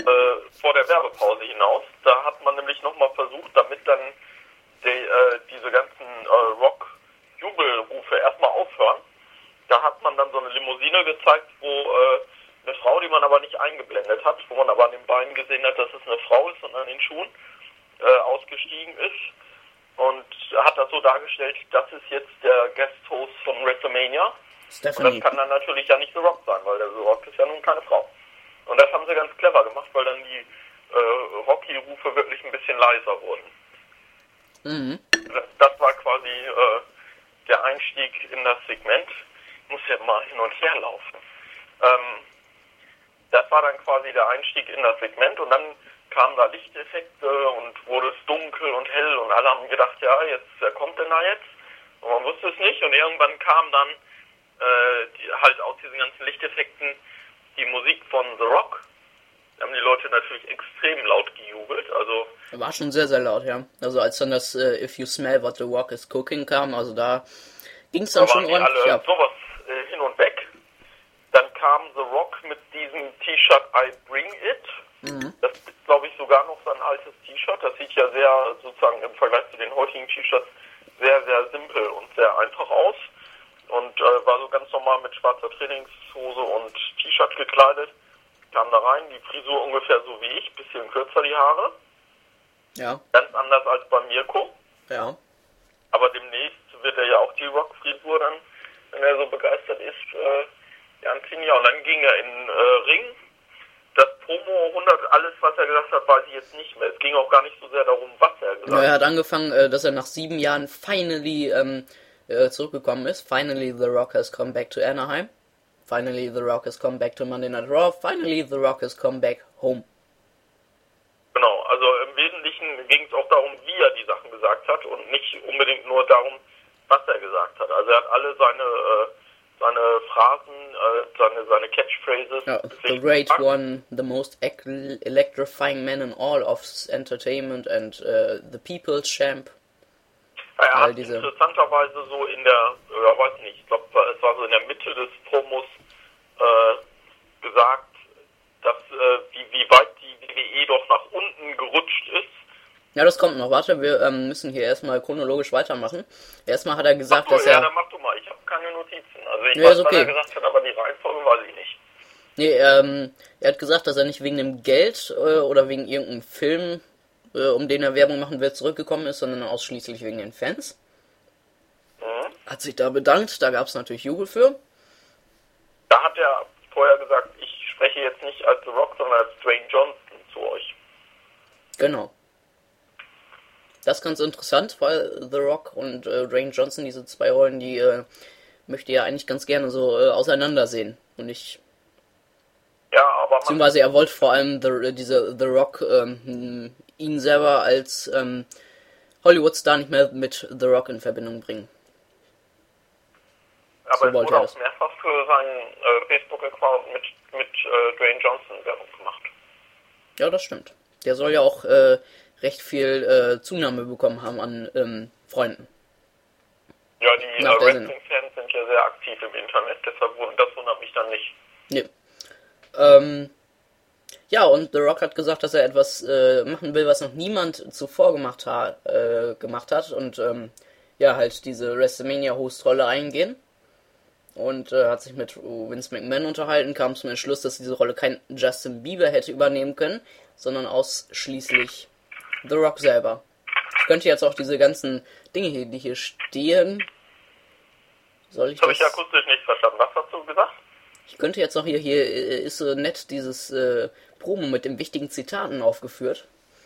äh, vor der Werbepause hinaus. Da hat man nämlich nochmal versucht, damit dann die, äh, diese ganzen äh, Rock-Jubelrufe erstmal aufhören. Da hat man dann so eine Limousine gezeigt, wo äh, eine Frau, die man aber nicht eingeblendet hat, wo man aber an den Beinen gesehen hat, dass es eine Frau ist und an den Schuhen äh, ausgestiegen ist. Und hat das so dargestellt, das ist jetzt der Guest-Host von WrestleMania. Stephanie. Und das kann dann natürlich ja nicht The Rock sein, weil der The Rock ist ja nun keine Frau. Und das haben sie ganz clever gemacht, weil dann die äh, Rocky-Rufe wirklich ein bisschen leiser wurden. Mhm. Das, das war quasi äh, der Einstieg in das Segment. Ich muss ja mal hin und her laufen. Ähm, das war dann quasi der Einstieg in das Segment und dann kamen da Lichteffekte und wurde es dunkel und hell und alle haben gedacht, ja, jetzt, wer kommt denn da jetzt? Und man wusste es nicht und irgendwann kam dann äh, die, halt aus diesen ganzen Lichteffekten die Musik von The Rock. Da haben die Leute natürlich extrem laut gejubelt, also... War schon sehr, sehr laut, ja. Also als dann das äh, If You Smell What The Rock Is Cooking kam, also da ging es dann da schon waren die ordentlich alle ab. sowas äh, hin und weg. Dann kam The Rock mit diesem T-Shirt I Bring It. Mhm. Das ist, glaube ich, sogar noch sein altes T-Shirt. Das sieht ja sehr, sozusagen im Vergleich zu den heutigen T-Shirts, sehr, sehr simpel und sehr einfach aus. Und äh, war so ganz normal mit schwarzer Trainingshose und T-Shirt gekleidet. Kam da rein, die Frisur ungefähr so wie ich, bisschen kürzer die Haare. Ja. Ganz anders als bei Mirko. Ja. Aber demnächst wird er ja auch die Rock-Frisur dann, wenn er so begeistert ist, äh, anziehen. Ja, und dann ging er in äh, Ring. Das Promo hundert, alles, was er gesagt hat, weiß ich jetzt nicht mehr. Es ging auch gar nicht so sehr darum, was er gesagt hat. Ja, er hat angefangen, äh, dass er nach sieben Jahren finally ähm, äh, zurückgekommen ist. Finally The Rock has come back to Anaheim. Finally The Rock has come back to Monday Night Raw. Finally The Rock has come back home. Genau, also im Wesentlichen ging es auch darum, wie er die Sachen gesagt hat und nicht unbedingt nur darum, was er gesagt hat. Also er hat alle seine äh, seine Phrasen, äh, seine, seine Catchphrases. Ja, the great one, the most electrifying man in all of entertainment and uh, the people's champ. Er All hat diese... interessanterweise so in der, ja weiß nicht, ich glaube es war so in der Mitte des Promos äh, gesagt, dass äh, wie, wie weit die W W E doch nach unten gerutscht ist. Ja, das kommt noch. Warte, wir ähm, müssen hier erstmal chronologisch weitermachen. Erstmal hat er gesagt, Ach so, dass ja, er... dann mach du mal, ich habe keine Notizen. Also ich Nee, weiß, ist was er okay. gesagt hat, aber die Reihenfolge weiß ich nicht. Nee, ähm, er hat gesagt, dass er nicht wegen dem Geld äh, oder wegen irgendeinem Film, äh, um den er Werbung machen will, zurückgekommen ist, sondern ausschließlich wegen den Fans. Mhm. Hat sich da bedankt, da gab es natürlich Jubel für. Da hat er vorher gesagt, ich spreche jetzt nicht als The Rock, sondern als Dwayne Johnson zu euch. Genau. Das ist ganz interessant, weil The Rock und äh, Dwayne Johnson, diese zwei Rollen, die äh, möchte er eigentlich ganz gerne so äh, auseinandersehen. Und nicht... Ja, aber man, Beziehungsweise er wollte vor allem the, diese The Rock ähm, ihn selber als ähm, Hollywood-Star nicht mehr mit The Rock in Verbindung bringen. aber so es wollte wurde er auch das. mehrfach für seinen äh, Facebook-Account mit, mit äh, Dwayne Johnson Werbung gemacht. Ja, das stimmt. Der soll ja auch äh, recht viel äh, Zunahme bekommen haben an ähm, Freunden. Ja, die äh, Nach der Wrestling-Fans sind ja sehr aktiv im Internet, deshalb wund- das wundert mich dann nicht. Nee. Ähm, ja, und The Rock hat gesagt, dass er etwas äh, machen will, was noch niemand zuvor gemacht, ha äh, gemacht hat. Und ähm, ja, halt diese WrestleMania-Host-Rolle eingehen. Und äh, hat sich mit Vince McMahon unterhalten, kam zum Entschluss, dass diese Rolle kein Justin Bieber hätte übernehmen können, sondern ausschließlich The Rock selber. Ich könnte jetzt auch diese ganzen Dinge hier, die hier stehen... Soll ich Das habe ich das... akustisch nicht verstanden. Was hast du gesagt? Ich könnte jetzt noch hier, hier äh, ist so nett dieses äh, Promo mit den wichtigen Zitaten aufgeführt.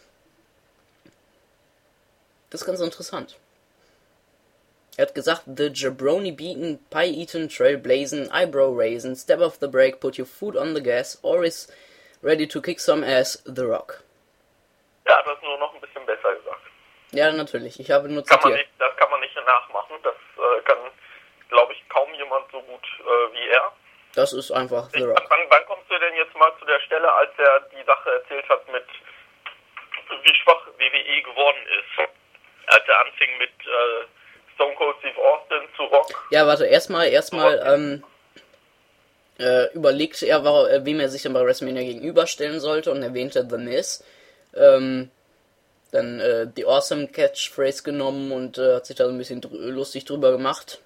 Das ist ganz interessant. Er hat gesagt, the jabroni beaten, pie eaten, trail blazing, eyebrow raising, step off the brake, put your foot on the gas, or is ready to kick some ass, The Rock. Ja, das nur noch ein bisschen besser gesagt. Ja, natürlich. Ich habe nur Kann man zitiert. nicht, das kann man nicht nachmachen. Das äh, kann, glaube ich, kaum jemand so gut äh, wie er. Das ist einfach The Ich, Rock. wann, wann kommst du denn jetzt mal zu der Stelle, als er die Sache erzählt hat mit, wie schwach W W E geworden ist? Als er anfing mit äh, Stone Cold Steve Austin zu Rock. Ja, warte, erstmal, erstmal, ähm, äh, überlegte er, war, äh, wem er sich dann bei WrestleMania gegenüberstellen sollte und erwähnte The Miz. Ähm, dann äh, die Awesome Catchphrase genommen und äh, hat sich da so ein bisschen dr- lustig drüber gemacht.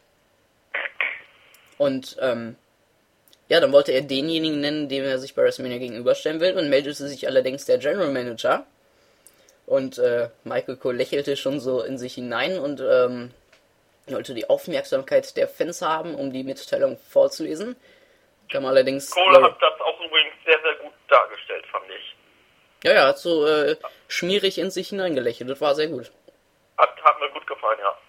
Und ähm, ja, dann wollte er denjenigen nennen, dem er sich bei WrestleMania gegenüberstellen will, und meldete sich allerdings der General Manager. Und äh, Michael Cole lächelte schon so in sich hinein und ähm, wollte die Aufmerksamkeit der Fans haben, um die Mitteilung vorzulesen. Kam allerdings... Cole hat das auch übrigens sehr, sehr gut dargestellt, fand ich. Ja, ja, hat so äh, schmierig in sich hineingelächelt. Das war sehr gut. Hat, hat mir gut gefallen, ja.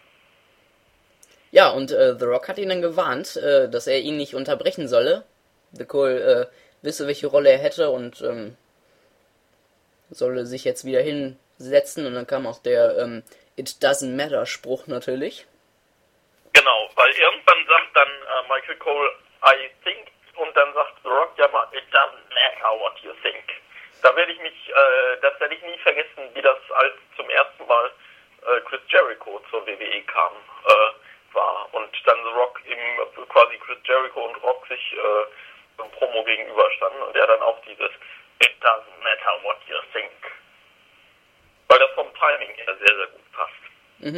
Ja, und äh, The Rock hat ihn dann gewarnt, äh, dass er ihn nicht unterbrechen solle. The Cole äh, wisse, welche Rolle er hätte und ähm, solle sich jetzt wieder hinsetzen. Und dann kam auch der ähm, It doesn't matter Spruch natürlich. Genau, weil irgendwann sagt dann äh, Michael Cole, I think, und dann sagt The Rock ja mal, it doesn't matter what you think. Da werde ich mich, äh, das werde ich nie vergessen, wie das als zum ersten Mal äh, Chris Jericho zur W W E kam, äh, war. Und dann The Rock im, quasi Chris Jericho und Rock sich äh, im Promo gegenüberstanden und er dann auch dieses It doesn't matter what you think. Weil das vom Timing her sehr, sehr gut passt. Mhm.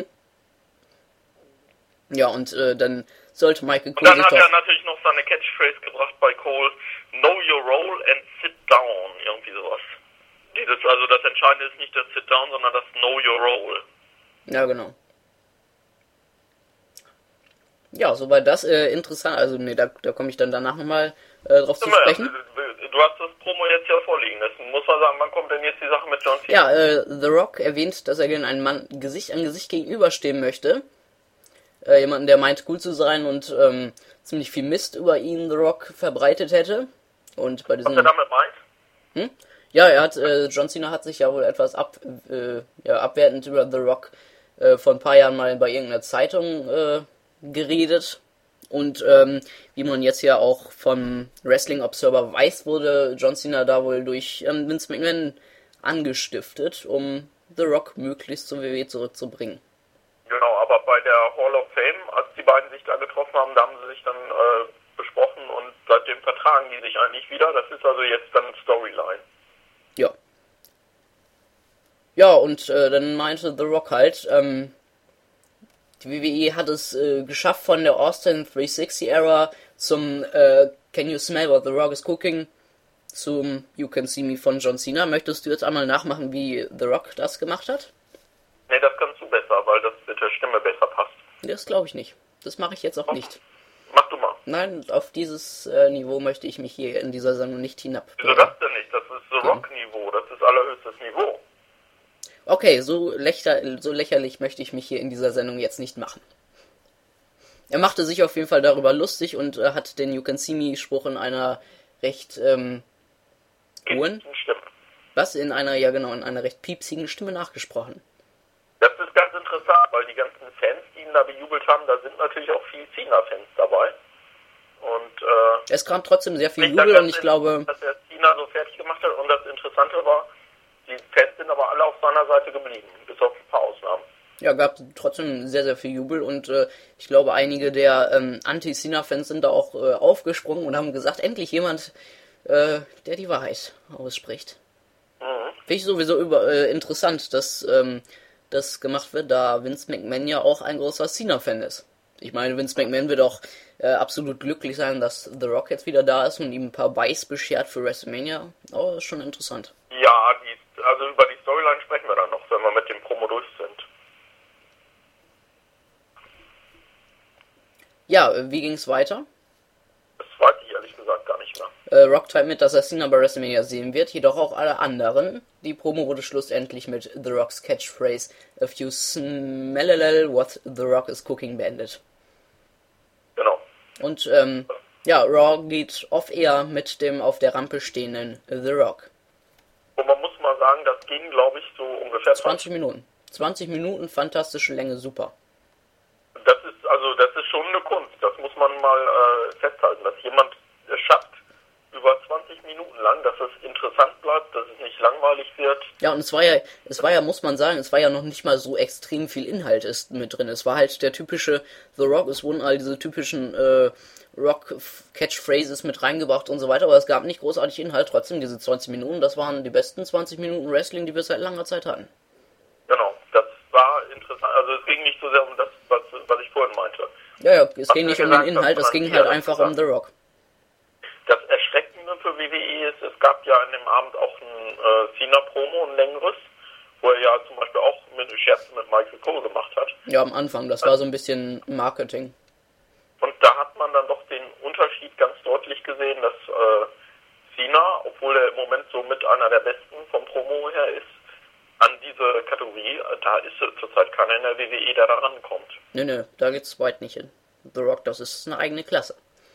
Ja, und äh, dann sollte Michael Und Cole dann sich hat doch... er natürlich noch seine Catchphrase gebracht bei Cole, know your role and sit down, irgendwie sowas. Dieses, also das Entscheidende ist nicht das Sit down, sondern das Know your role. Ja, genau. Ja, soweit das äh, interessant. Also, nee, da, da komme ich dann danach nochmal äh, drauf zu sprechen. Du hast das Promo jetzt ja vorliegen. Das muss man sagen, wann kommt denn jetzt die Sache mit John Cena? Ja, äh, The Rock erwähnt, dass er gerne einem Mann Gesicht an Gesicht gegenüberstehen möchte. Äh, jemanden, der meint, cool zu sein und ähm, ziemlich viel Mist über ihn, The Rock, verbreitet hätte. Und bei diesem... Was er damit meint? Hm? Ja, er hat, äh, John Cena hat sich ja wohl etwas ab, äh, ja, abwertend über The Rock äh, vor ein paar Jahren mal bei irgendeiner Zeitung äh, geredet. Und ähm, wie man jetzt ja auch vom Wrestling Observer weiß, wurde John Cena da wohl durch ähm, Vince McMahon angestiftet, um The Rock möglichst zur W W E zurückzubringen. Genau, aber bei der Hall of Fame, als die beiden sich da getroffen haben, da haben sie sich dann äh, besprochen und seitdem vertragen die sich eigentlich wieder. Das ist also jetzt dann Storyline. Ja. Ja, und äh, dann meinte The Rock halt, ähm, die W W E hat es äh, geschafft, von der Austin dreihundertsechzig Era zum äh, Can You Smell What The Rock Is Cooking zum You Can See Me von John Cena. Möchtest du jetzt einmal nachmachen, wie The Rock das gemacht hat? Nee, das kannst du besser, weil das mit der Stimme besser passt. Das glaube ich nicht. Das mache ich jetzt auch nicht. Mach du mal. Nein, auf dieses äh, Niveau möchte ich mich hier in dieser Sendung nicht hinab. Wieso das denn nicht? Das ist The Rock-Niveau, das ist allerhöchstes Niveau. Okay, so, lächer, so lächerlich möchte ich mich hier in dieser Sendung jetzt nicht machen. Er machte sich auf jeden Fall darüber lustig und äh, hat den You Can See Me Spruch in einer recht ähm, hohen, Stimme. was in einer, ja genau, in einer recht piepsigen Stimme nachgesprochen. Das ist ganz interessant, weil die ganzen Fans, die ihn da bejubelt haben, da sind natürlich auch viele Cena-Fans dabei. Und äh, Es kam trotzdem sehr viel nicht, Jubel dass und ich er- glaube, dass er Cena so fertig gemacht hat. Und das Interessante war, die Fans sind aber alle auf seiner Seite geblieben, bis auf ein paar Ausnahmen. ja, gab trotzdem sehr, sehr viel Jubel und äh, ich glaube, einige der ähm, Anti-Cena-Fans sind da auch äh, aufgesprungen und haben gesagt, endlich jemand, äh, der die Wahrheit ausspricht. Mhm. Finde ich sowieso über, äh, interessant, dass ähm, das gemacht wird, da Vince McMahon ja auch ein großer Cena-Fan ist. Ich meine, Vince McMahon wird auch äh, absolut glücklich sein, dass The Rock jetzt wieder da ist und ihm ein paar Buys beschert für WrestleMania. Oh, ist schon interessant. Ja, die, also über die Storyline sprechen wir dann noch, wenn wir mit dem Promo durch sind. Ja, äh, wie ging's weiter? Das weiß ich ehrlich gesagt gar nicht mehr. Äh, Rock teilt mit, dass er Cena bei WrestleMania sehen wird, jedoch auch alle anderen. Die Promo wurde schlussendlich mit The Rock's Catchphrase "If you smell what The Rock is cooking" beendet. Genau. Und ähm, ja, Raw geht off-air mit dem auf der Rampe stehenden The Rock. Und man muss mal sagen, das ging, glaube ich, so ungefähr zwanzig Minuten. zwanzig Minuten, fantastische Länge, super. Das ist also das ist schon eine Kunst. Das muss man mal äh, festhalten, dass jemand es schafft, über zwanzig Minuten lang, dass es interessant bleibt, dass es nicht langweilig wird. Ja, und es war ja, es war ja, muss man sagen, es war ja noch nicht mal so extrem viel Inhalt ist mit drin. Es war halt der typische The Rock, es wurden all diese typischen äh, Rock-Catchphrases mit reingebracht und so weiter, aber es gab nicht großartig Inhalt. Trotzdem, diese zwanzig Minuten, das waren die besten zwanzig Minuten Wrestling, die wir seit langer Zeit hatten. Genau, das war interessant. Also es ging nicht so sehr um das, was, was ich vorhin meinte. Ja, ja, es was ging nicht um den Inhalt, es ging halt einfach um The Rock. Das Erschreckende für W W E ist, es gab ja an dem Abend auch ein äh, Cena-Promo, ein längeres, wo er ja zum Beispiel auch mit Scherzen mit Michael Cole gemacht hat. Ja, am Anfang, das war so ein bisschen Marketing. Und da hat man dann doch den Unterschied ganz deutlich gesehen, dass äh, Cena, obwohl er im Moment so mit einer der besten vom Promo her ist, an diese Kategorie, da ist zurzeit keiner in der W W E, der da rankommt. Nö, nö, da geht's weit nicht hin. The Rock, das ist eine eigene Klasse.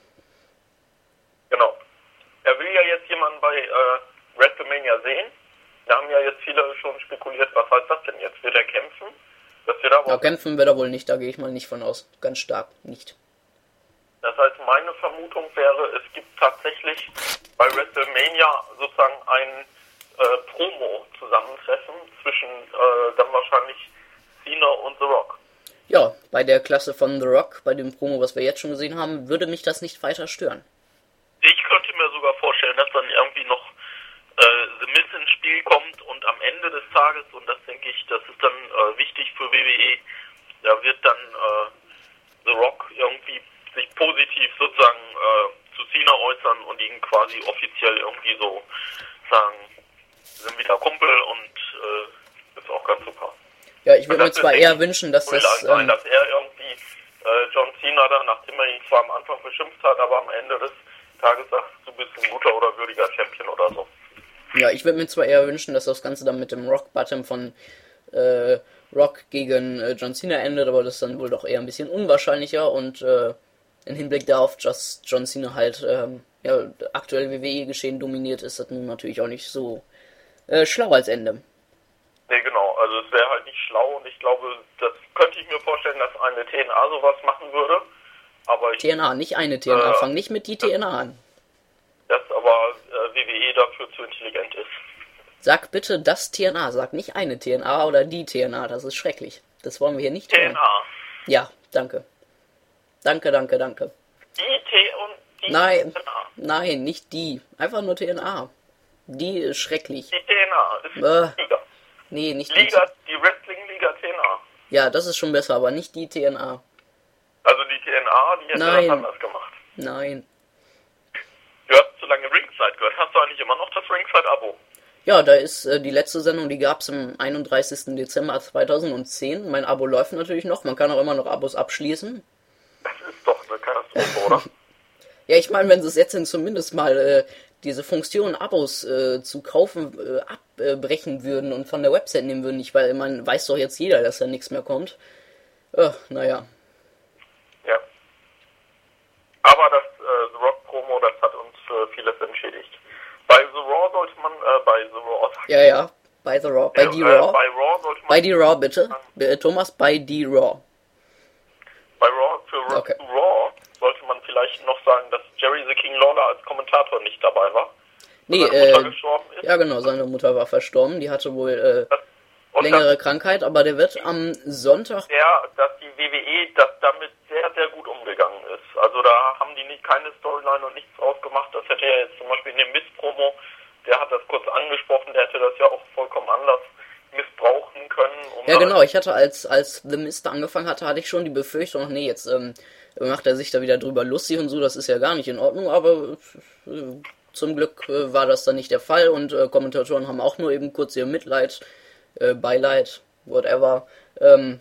Genau. Er will ja jetzt jemanden bei äh, WrestleMania sehen. Da haben ja jetzt viele schon spekuliert, was heißt das denn jetzt? Wird er kämpfen? Das wird aber ja, kämpfen wird er wohl nicht, da gehe ich mal nicht von aus. Ganz stark nicht. Das heißt, meine Vermutung wäre, es gibt tatsächlich bei WrestleMania sozusagen ein äh, Promo-Zusammentreffen zwischen äh, dann wahrscheinlich Cena und The Rock. Ja, bei der Klasse von The Rock, bei dem Promo, was wir jetzt schon gesehen haben, würde mich das nicht weiter stören. Ich könnte mir sogar vorstellen, dass dann irgendwie noch äh, The Miz ins Spiel kommt und am Ende des Tages, und das denke ich, das ist dann äh, wichtig für W W E, da wird dann äh, The Rock irgendwie sich positiv sozusagen äh, zu Cena äußern und ihn quasi offiziell irgendwie so sagen, wir sind wieder Kumpel und äh, ist auch ganz super. Ja, ich würde mir zwar eher wünschen, dass das... Sein, Ähm, dass er irgendwie äh, John Cena da, nachdem er ihn zwar am Anfang beschimpft hat, aber am Ende des Tages sagt, du bist ein guter oder würdiger Champion oder so. Ja, ich würde mir zwar eher wünschen, dass das Ganze dann mit dem Rock-Bottom von äh, Rock gegen äh, John Cena endet, aber das ist dann wohl doch eher ein bisschen unwahrscheinlicher und äh, im Hinblick darauf, dass John Cena halt ähm, ja, aktuell W W E-Geschehen dominiert, ist das nun natürlich auch nicht so äh, schlau als Ende. Nee, genau, also es wäre halt nicht schlau und ich glaube, das könnte ich mir vorstellen, dass eine T N A sowas machen würde, aber ich... T N A, nicht eine T N A, äh, fang nicht mit die T N A an. Dass aber äh, W W E dafür zu intelligent ist. Sag bitte das T N A, sag nicht eine T N A oder die T N A, das ist schrecklich. Das wollen wir hier nicht tun. T N A. Ja, danke. Danke, danke, danke. Die T und die Nein, T N A. nein, nicht die. Einfach nur T N A. Die ist schrecklich. Die T N A ist Äh, Liga. Nee, nicht die. Liga, die Wrestling-Liga T N A. Ja, das ist schon besser, aber nicht die T N A. Also die T N A, die hätte Nein. das anders gemacht. Nein. Du hast zu lange Ringside gehört. Hast du eigentlich immer noch das Ringside-Abo? Ja, da ist äh, die letzte Sendung, die gab's am einunddreißigsten Dezember zweitausendzehn. Mein Abo läuft natürlich noch, man kann auch immer noch Abos abschließen. Das ist doch eine Katastrophe, oder? Ja, ich meine, wenn sie es jetzt denn zumindest mal äh, diese Funktion Abos äh, zu kaufen äh, abbrechen würden und von der Website nehmen würden, nicht, weil man weiß doch jetzt jeder, dass da nichts mehr kommt. Äh, naja. Ja. Aber das äh, The Rock Promo, das hat uns äh, vieles entschädigt. Bei The Raw sollte man, äh, bei The Raw, Ja, ja, bei The Raw, bei ja, The äh, Raw, bei Raw sollte man, bei The Raw bitte, äh, Thomas, bei The Raw. bei Raw, für Raw, Okay. zu Raw sollte man vielleicht noch sagen, dass Jerry the King Lawler als Kommentator nicht dabei war. Nee, seine Mutter äh, gestorben ist. ja genau, seine Mutter war verstorben, die hatte wohl äh, Und längere dass Krankheit, aber der wird am Sonntag, der, dass die W W E das damit sehr, sehr gut umgegangen ist. Also da haben die nicht keine Storyline und nichts draus gemacht. Das hätte ja jetzt zum Beispiel in dem Miss-Promo, der hat das kurz angesprochen, der hätte das ja auch vollkommen anders missbrauchen können. Um ja genau, ich hatte als als The Mister angefangen hatte, hatte ich schon die Befürchtung, nee, jetzt ähm, macht er sich da wieder drüber lustig und so, das ist ja gar nicht in Ordnung, aber äh, zum Glück äh, war das dann nicht der Fall und äh, Kommentatoren haben auch nur eben kurz ihr Mitleid, äh, Beileid, whatever, ähm,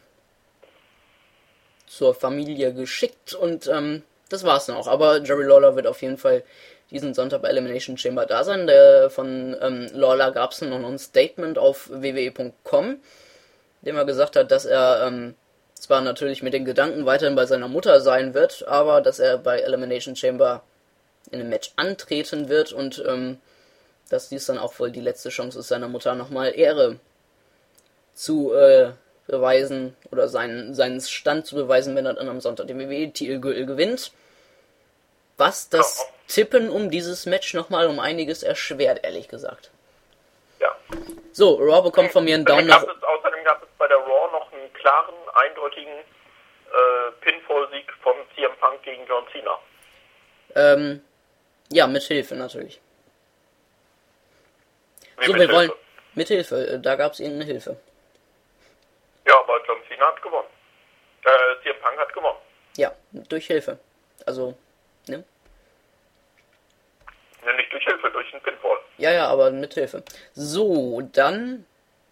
zur Familie geschickt und ähm, das war's dann auch. Aber Jerry Lawler wird auf jeden Fall diesen Sonntag bei Elimination Chamber da sein. Der, von ähm, Lawler gab es noch ein Statement auf w w e punkt com, dem er gesagt hat, dass er ähm, zwar natürlich mit den Gedanken weiterhin bei seiner Mutter sein wird, aber dass er bei Elimination Chamber in einem Match antreten wird und ähm, dass dies dann auch wohl die letzte Chance ist, seiner Mutter nochmal Ehre zu äh, beweisen oder seinen, seinen Stand zu beweisen, wenn er dann am Sonntag den W W E-Titel gewinnt. Was das Tippen um dieses Match nochmal um einiges erschwert, ehrlich gesagt. Ja. So, Raw bekommt von mir einen Daumen nach... Gab es, außerdem gab es bei der Raw noch einen klaren, eindeutigen äh, Pinfall-Sieg von C M Punk gegen John Cena. Ähm, ja, mit Hilfe natürlich. Wie So, mit wir Hilfe? wollen... Mit Hilfe, äh, da gab es irgendeine Hilfe. Ja, aber John Cena hat gewonnen. Äh, C M Punk hat gewonnen. Ja, durch Hilfe. Also, ne? Ja, nicht durch Hilfe, durch einen Pinfall. Ja, ja, aber mit Hilfe. So, dann...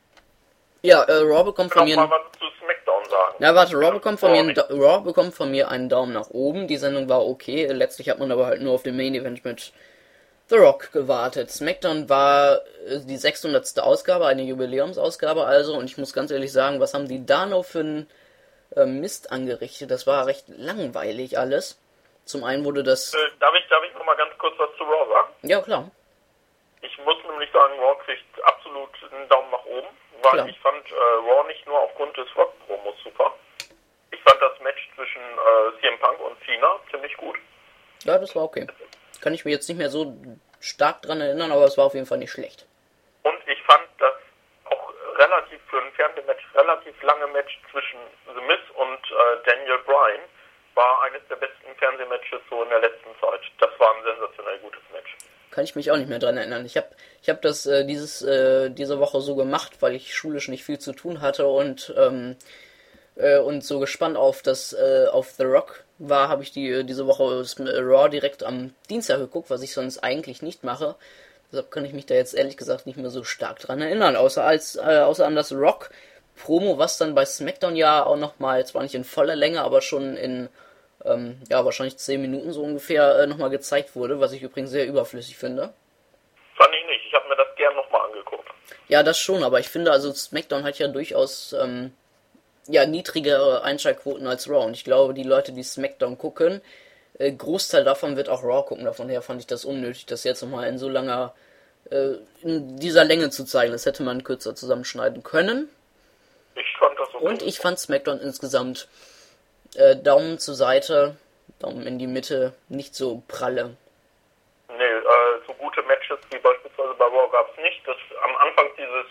Ja, äh, Raw bekommt von Ich mir... will Ein... noch mal was zu SmackDown sagen. Na, warte, Raw bekommt, von mir Oh, einen, Da- Raw bekommt von mir einen Daumen nach oben. Die Sendung war okay. Letztlich hat man aber halt nur auf den Main Event mit The Rock gewartet. SmackDown war äh, die sechshundertste Ausgabe, eine Jubiläumsausgabe also. Und ich muss ganz ehrlich sagen, was haben die da noch für einen äh, Mist angerichtet? Das war recht langweilig alles. Zum einen wurde das... Äh, darf ich, darf ich noch mal ganz kurz was zu Raw sagen? Ja, klar. Ich muss nämlich sagen, Raw kriegt absolut einen Daumen nach oben, weil Klar. ich fand äh, Raw nicht nur aufgrund des Rock-Promos super. Ich fand das Match zwischen äh, C M Punk und Cena ziemlich gut. Ja, das war okay. Kann ich mir jetzt nicht mehr so stark dran erinnern, aber es war auf jeden Fall nicht schlecht. Und ich fand das auch relativ für ein Fernsehmatch, relativ lange Match zwischen The Miz und äh, Daniel Bryan war eines der besten Fernsehmatches so in der letzten Zeit. Das war ein sensationell gutes Match. Kann ich mich auch nicht mehr dran erinnern. Ich habe ich hab das äh, dieses äh, diese Woche so gemacht, weil ich schulisch nicht viel zu tun hatte und ähm, äh, und so gespannt auf das äh, auf The Rock war, habe ich die äh, diese Woche das, äh, Raw direkt am Dienstag geguckt, was ich sonst eigentlich nicht mache. Deshalb kann ich mich da jetzt ehrlich gesagt nicht mehr so stark dran erinnern, außer als äh, außer an das Rock Promo, was dann bei SmackDown ja auch nochmal, zwar nicht in voller Länge, aber schon in ähm, ja, wahrscheinlich zehn Minuten so ungefähr äh, nochmal gezeigt wurde, was ich übrigens sehr überflüssig finde. Fand ich nicht. Ich habe mir das gern nochmal angeguckt. Ja, das schon, aber ich finde, also SmackDown hat ja durchaus ähm, ja, niedrigere Einschaltquoten als Raw. Und ich glaube, die Leute, die SmackDown gucken, äh, Großteil davon wird auch Raw gucken. Davon her fand ich das unnötig, das jetzt nochmal in so langer, äh, in dieser Länge zu zeigen. Das hätte man kürzer zusammenschneiden können. Ich fand das okay. Und ich fand SmackDown insgesamt äh, Daumen zur Seite, Daumen in die Mitte, nicht so pralle. Nee, äh, so gute Matches wie beispielsweise bei Raw gab es nicht. Das, am Anfang dieses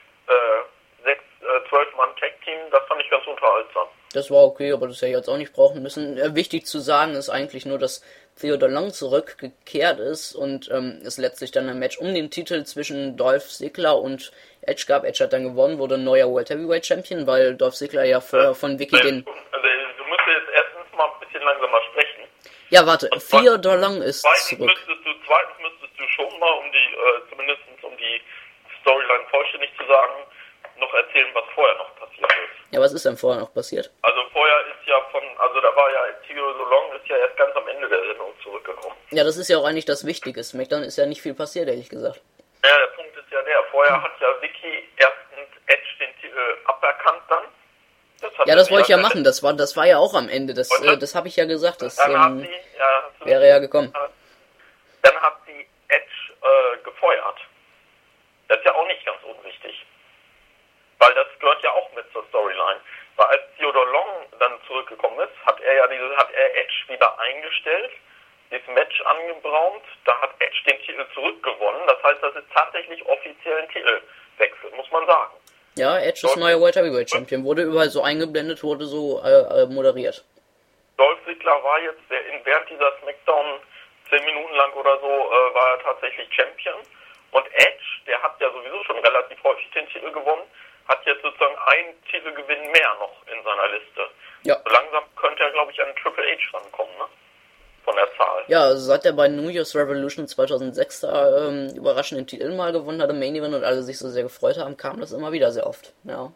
äh, sechs, äh, zwölf Mann Tag-Team, das fand ich ganz unterhaltsam. Das war okay, aber das hätte ich jetzt auch nicht brauchen müssen. Äh, wichtig zu sagen ist eigentlich nur, dass Theodore Long zurückgekehrt ist und ähm, es letztlich dann ein Match um den Titel zwischen Dolph Ziggler und Edge gab. Edge hat dann gewonnen, wurde neuer World Heavyweight Champion, weil Dolph Ziggler ja vorher von Vicky den... Also, du müsstest jetzt erstens mal ein bisschen langsamer sprechen. Ja, warte, Theodore Long ist Zweitens zurück. müsstest du, zweitens müsstest du schon mal, um die, äh, zumindest um die Storyline vollständig zu sagen, noch erzählen, was vorher noch passiert ist. Ja, was ist denn vorher noch passiert? Also vorher ist ja von, also da war ja, Theodore Long ist ja erst ganz am Ende der Sendung zurückgekommen. Ja, das ist ja auch eigentlich das Wichtige. SmackDown ist ja nicht viel passiert, ehrlich gesagt. Ja, der Punkt ist ja der, vorher hat ja Vicky erstens Edge den Titel aberkannt dann. Das hat Ja, das sie wollte ich ja dann- machen. Das war, das war ja auch am Ende. Das, äh, das habe ich ja gesagt. Das Dann hat ähm, sie, ja, hast du- wäre ja gekommen. Dann hat sie Edge äh, gefeuert. Das ist ja auch nicht ganz unwichtig. Weil das gehört ja auch mit zur Storyline. Weil als Theodore Long dann zurückgekommen ist, hat er ja diese, hat er Edge wieder eingestellt, dieses Match angebraumt, da hat Edge den Titel zurückgewonnen. Das heißt, das ist tatsächlich offiziell ein Titelwechsel, muss man sagen. Ja, Edge ist neuer World Heavyweight Champion. Wurde überall so eingeblendet, wurde so äh, äh, moderiert. Dolph Ziggler war jetzt während dieser Smackdown zehn Minuten lang oder so, äh, war er tatsächlich Champion. Und Edge, der hat ja sowieso schon relativ häufig den Titel gewonnen, hat jetzt sozusagen einen Titelgewinn mehr noch in seiner Liste. Ja. So langsam könnte er, glaube ich, an Triple H rankommen, ne? Von der Zahl. Ja, seit er bei New Year's Revolution zweitausendsechs da ähm, überraschend den Titel mal gewonnen hat im Main Event und alle sich so sehr gefreut haben, kam das immer wieder sehr oft. Ja.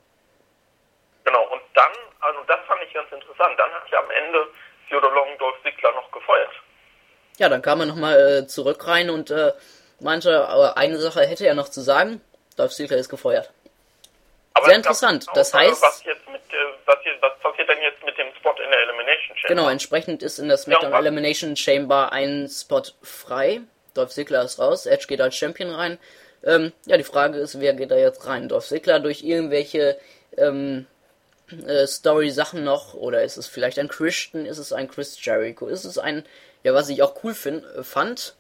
Genau, und dann, also das fand ich ganz interessant, dann hat ja am Ende Theodore Long Dolph Ziggler noch gefeuert. Ja, dann kam er nochmal äh, zurück rein und äh, meinte, aber eine Sache hätte er noch zu sagen. Dolph Ziggler ist gefeuert. Aber Sehr es gab interessant. auch, Das äh, heißt- Was, jetzt mit, äh, was, jetzt, was passiert denn jetzt mit dem Spot in der Elimination Chamber? Genau, entsprechend ist in der SmackDown Ja, und was- Elimination Chamber ein Spot frei. Dolph Ziggler ist raus, Edge geht als Champion rein. Ähm, ja, die Frage ist, wer geht da jetzt rein? Dolph Ziggler durch irgendwelche ähm, äh, Story-Sachen noch? Oder ist es vielleicht ein Christian? Ist es ein Chris Jericho? Ist es ein, ja, was ich auch cool find, äh, fand,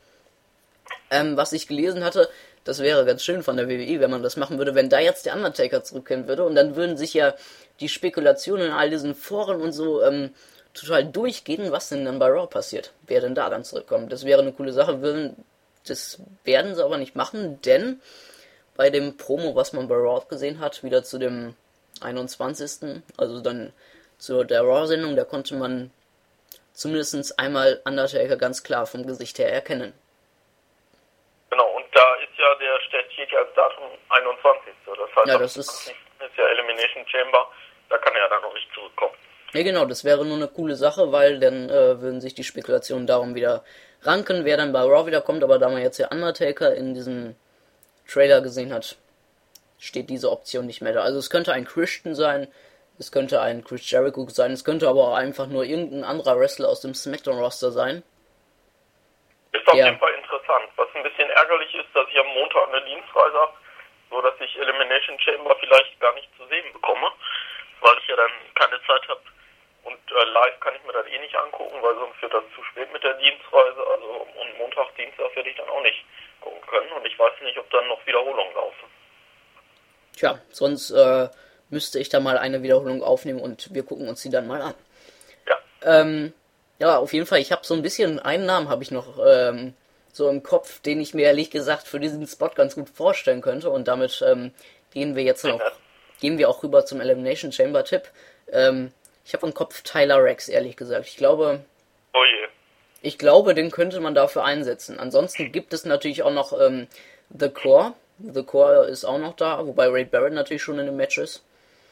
ähm, was ich gelesen hatte, das wäre ganz schön von der W W E, wenn man das machen würde, wenn da jetzt der Undertaker zurückkehren würde und dann würden sich ja die Spekulationen in all diesen Foren und so ähm, total durchgehen, was denn dann bei Raw passiert. Wer denn da dann zurückkommt. Das wäre eine coole Sache. Würden, das werden sie aber nicht machen, denn bei dem Promo, was man bei Raw gesehen hat, wieder zu dem einundzwanzigsten Also dann zu der Raw-Sendung, da konnte man zumindest einmal Undertaker ganz klar vom Gesicht her erkennen. Genau, und da ist ja der steht ja als Datum einundzwanzigste Das heißt, ja, das ist, ist ja Elimination Chamber, da kann er ja dann noch nicht zurückkommen. Ja genau, das wäre nur eine coole Sache, weil dann äh, würden sich die Spekulationen darum wieder ranken, wer dann bei Raw wiederkommt, aber da man jetzt ja Undertaker in diesem Trailer gesehen hat, steht diese Option nicht mehr da. Also es könnte ein Christian sein, es könnte ein Chris Jericho sein, es könnte aber auch einfach nur irgendein anderer Wrestler aus dem SmackDown-Roster sein. Ist auf ja. jeden Fall interessant. Was ein bisschen ärgerlich ist, dass ich am Montag eine Dienstreise habe, so dass ich Elimination Chamber vielleicht gar nicht zu sehen bekomme, weil ich ja dann keine Zeit habe. Und äh, live kann ich mir das eh nicht angucken, weil sonst wird das zu spät mit der Dienstreise. Also und Montag, Dienstag werde ich dann auch nicht gucken können. Und ich weiß nicht, ob dann noch Wiederholungen laufen. Tja, sonst äh, müsste ich da mal eine Wiederholung aufnehmen und wir gucken uns die dann mal an. Ja. Ähm, ja, auf jeden Fall, ich habe so ein bisschen, einen Namen habe ich noch ähm, so im Kopf, den ich mir ehrlich gesagt für diesen Spot ganz gut vorstellen könnte. Und damit ähm, gehen wir jetzt noch, ja. gehen wir auch rüber zum Elimination Chamber Tipp. Ähm, Ich habe im Kopf Tyler Rex, ehrlich gesagt. Ich glaube, oh je. ich glaube, den könnte man dafür einsetzen. Ansonsten gibt es natürlich auch noch ähm, The Core. The Core ist auch noch da, wobei Ray Barrett natürlich schon in dem Match ist.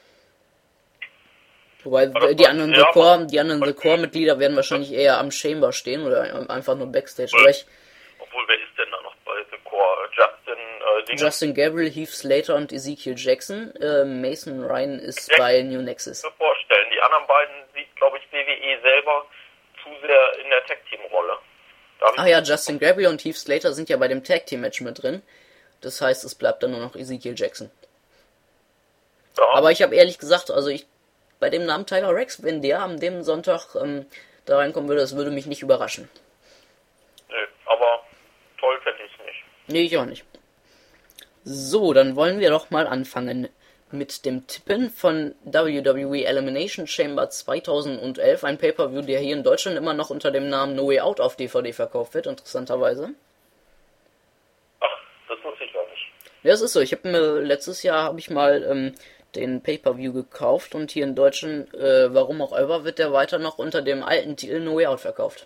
Wobei die anderen The Core, die anderen The Core-Mitglieder werden wahrscheinlich eher am Chamber stehen oder einfach nur Backstage. Obwohl, ich, obwohl wer ist denn da noch bei The Core? Justin, äh, Justin Gabriel, Heath Slater und Ezekiel Jackson. Äh, Mason Ryan ist ja, bei New Nexus. Ich kann mir vorstellen. Die anderen beiden sieht, glaube ich, W W E selber zu sehr in der Tag-Team-Rolle. Ach ja, Justin Gabriel und Heath Slater sind ja bei dem Tag-Team-Match mit drin. Das heißt, es bleibt dann nur noch Ezekiel Jackson. Ja. Aber ich habe ehrlich gesagt, also ich bei dem Namen Tyler Rex, wenn der am dem Sonntag ähm, da reinkommen würde, das würde mich nicht überraschen. Nö, aber toll fände ich nicht. Nee, ich auch nicht. So, dann wollen wir doch mal anfangen mit dem Tippen von W W E Elimination Chamber zweitausendelf. Ein Pay-Per-View, der hier in Deutschland immer noch unter dem Namen No Way Out auf D V D verkauft wird, interessanterweise. Ach, das wusste ich gar nicht. Ja, das ist so. Ich habe mir letztes Jahr habe ich mal ähm, den Pay-Per-View gekauft und hier in Deutschland, äh, warum auch immer, wird der weiter noch unter dem alten Titel No Way Out verkauft.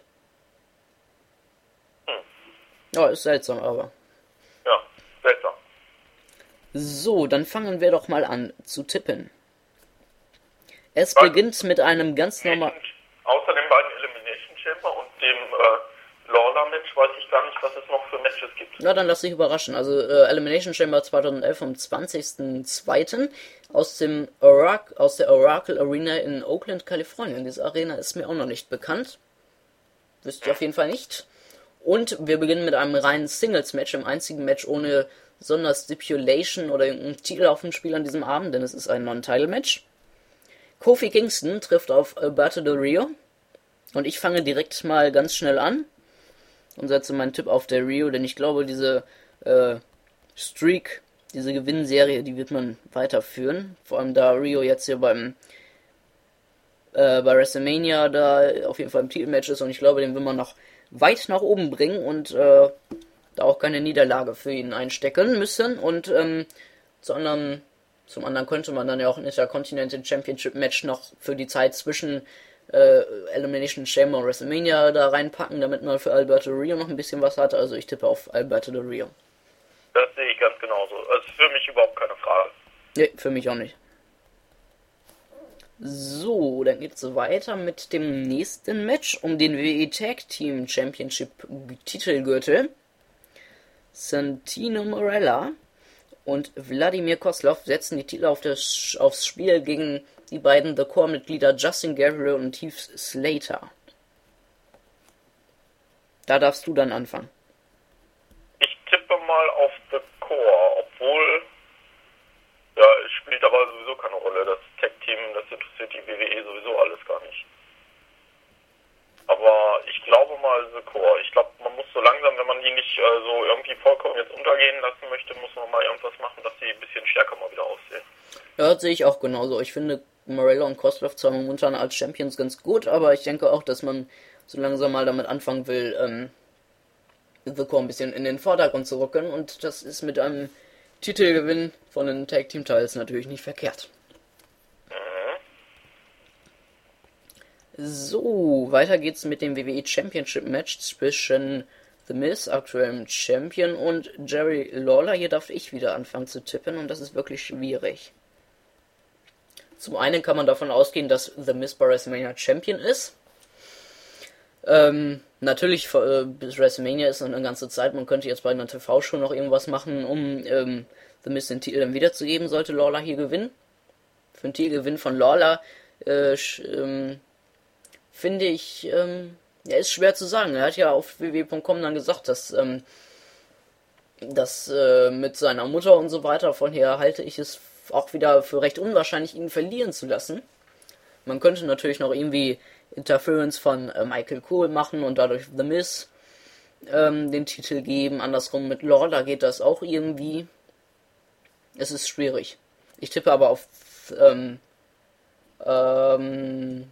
Hm. Ja, ist seltsam, aber. Ja, seltsam. So, dann fangen wir doch mal an zu tippen. Es Was? beginnt mit einem ganz normalen... Außer den beiden Elimination Chamber und dem äh, Lawler-Match weiß ich gar nicht, was es noch für Matches gibt. Na, dann lass dich überraschen. Also äh, Elimination Chamber zweitausendelf vom zwanzigsten zweiten aus dem Orac- aus der Oracle Arena in Oakland, Kalifornien. Diese Arena ist mir auch noch nicht bekannt. Wüsste ich auf jeden Fall nicht. Und wir beginnen mit einem reinen Singles-Match, im einzigen Match ohne Sonderstipulation oder irgendeinen Titel auf dem Spiel an diesem Abend, denn es ist ein Non-Title-Match. Kofi Kingston trifft auf Alberto Del Rio. Und ich fange direkt mal ganz schnell an und setze meinen Tipp auf Del Rio, denn ich glaube, diese äh, Streak, diese Gewinnserie, die wird man weiterführen. Vor allem da Rio jetzt hier beim äh, bei WrestleMania da auf jeden Fall im Titelmatch ist und ich glaube, den will man noch weit nach oben bringen und äh, da auch keine Niederlage für ihn einstecken müssen. Und ähm, zu anderen, zum anderen könnte man dann ja auch ein Intercontinental Championship Match noch für die Zeit zwischen äh, Elimination Chamber und WrestleMania da reinpacken, damit man für Alberto Del Rio noch ein bisschen was hat. Also ich tippe auf Alberto Del Rio. Das sehe ich ganz genauso. Das ist für mich überhaupt keine Frage. Nee, für mich auch nicht. So, dann geht's weiter mit dem nächsten Match um den W W E Tag Team Championship Titelgürtel. Santino Marella und Wladimir Kozlov setzen die Titel auf das, aufs Spiel gegen die beiden The Core-Mitglieder Justin Gabriel und Heath Slater. Da darfst du dann anfangen. Ich tippe mal auf The Core, obwohl, ja, es spielt aber sowieso keine Rolle. Das Tag-Team, das interessiert die W W E sowieso alles gar nicht. Aber ich glaube mal The Core. Ich glaube, man muss so langsam, wenn man die nicht äh, so irgendwie vollkommen jetzt untergehen lassen möchte, muss man mal irgendwas machen, dass sie ein bisschen stärker mal wieder aussehen. Ja, das sehe ich auch genauso. Ich finde, Morello und Cross läuft zwar momentan als Champions ganz gut, aber ich denke auch, dass man so langsam mal damit anfangen will, ähm, The Core ein bisschen in den Vordergrund zu rücken, und das ist mit einem Titelgewinn von den Tag Team Titles natürlich nicht verkehrt. So, weiter geht's mit dem W W E Championship Match zwischen The Miz, aktuellem Champion, und Jerry Lawler. Hier darf ich wieder anfangen zu tippen, und das ist wirklich schwierig. Zum einen kann man davon ausgehen, dass The Miz bei WrestleMania Champion ist. Ähm, natürlich, äh, bis WrestleMania ist noch eine ganze Zeit. Man könnte jetzt bei einer T V-Show noch irgendwas machen, um ähm, The Miz den Titel dann wiederzugeben, sollte Lawler hier gewinnen. Für den Titelgewinn von Lawler äh, ähm, finde ich, ähm, ja, ist schwer zu sagen. Er hat ja auf w w e punkt com dann gesagt, dass, ähm, dass äh, mit seiner Mutter und so weiter, von her halte ich es auch wieder für recht unwahrscheinlich, ihn verlieren zu lassen. Man könnte natürlich noch irgendwie Interference von äh, Michael Cole machen und dadurch The Miz ähm, den Titel geben. Andersrum mit Lawler geht das auch irgendwie. Es ist schwierig. Ich tippe aber auf ähm, ähm,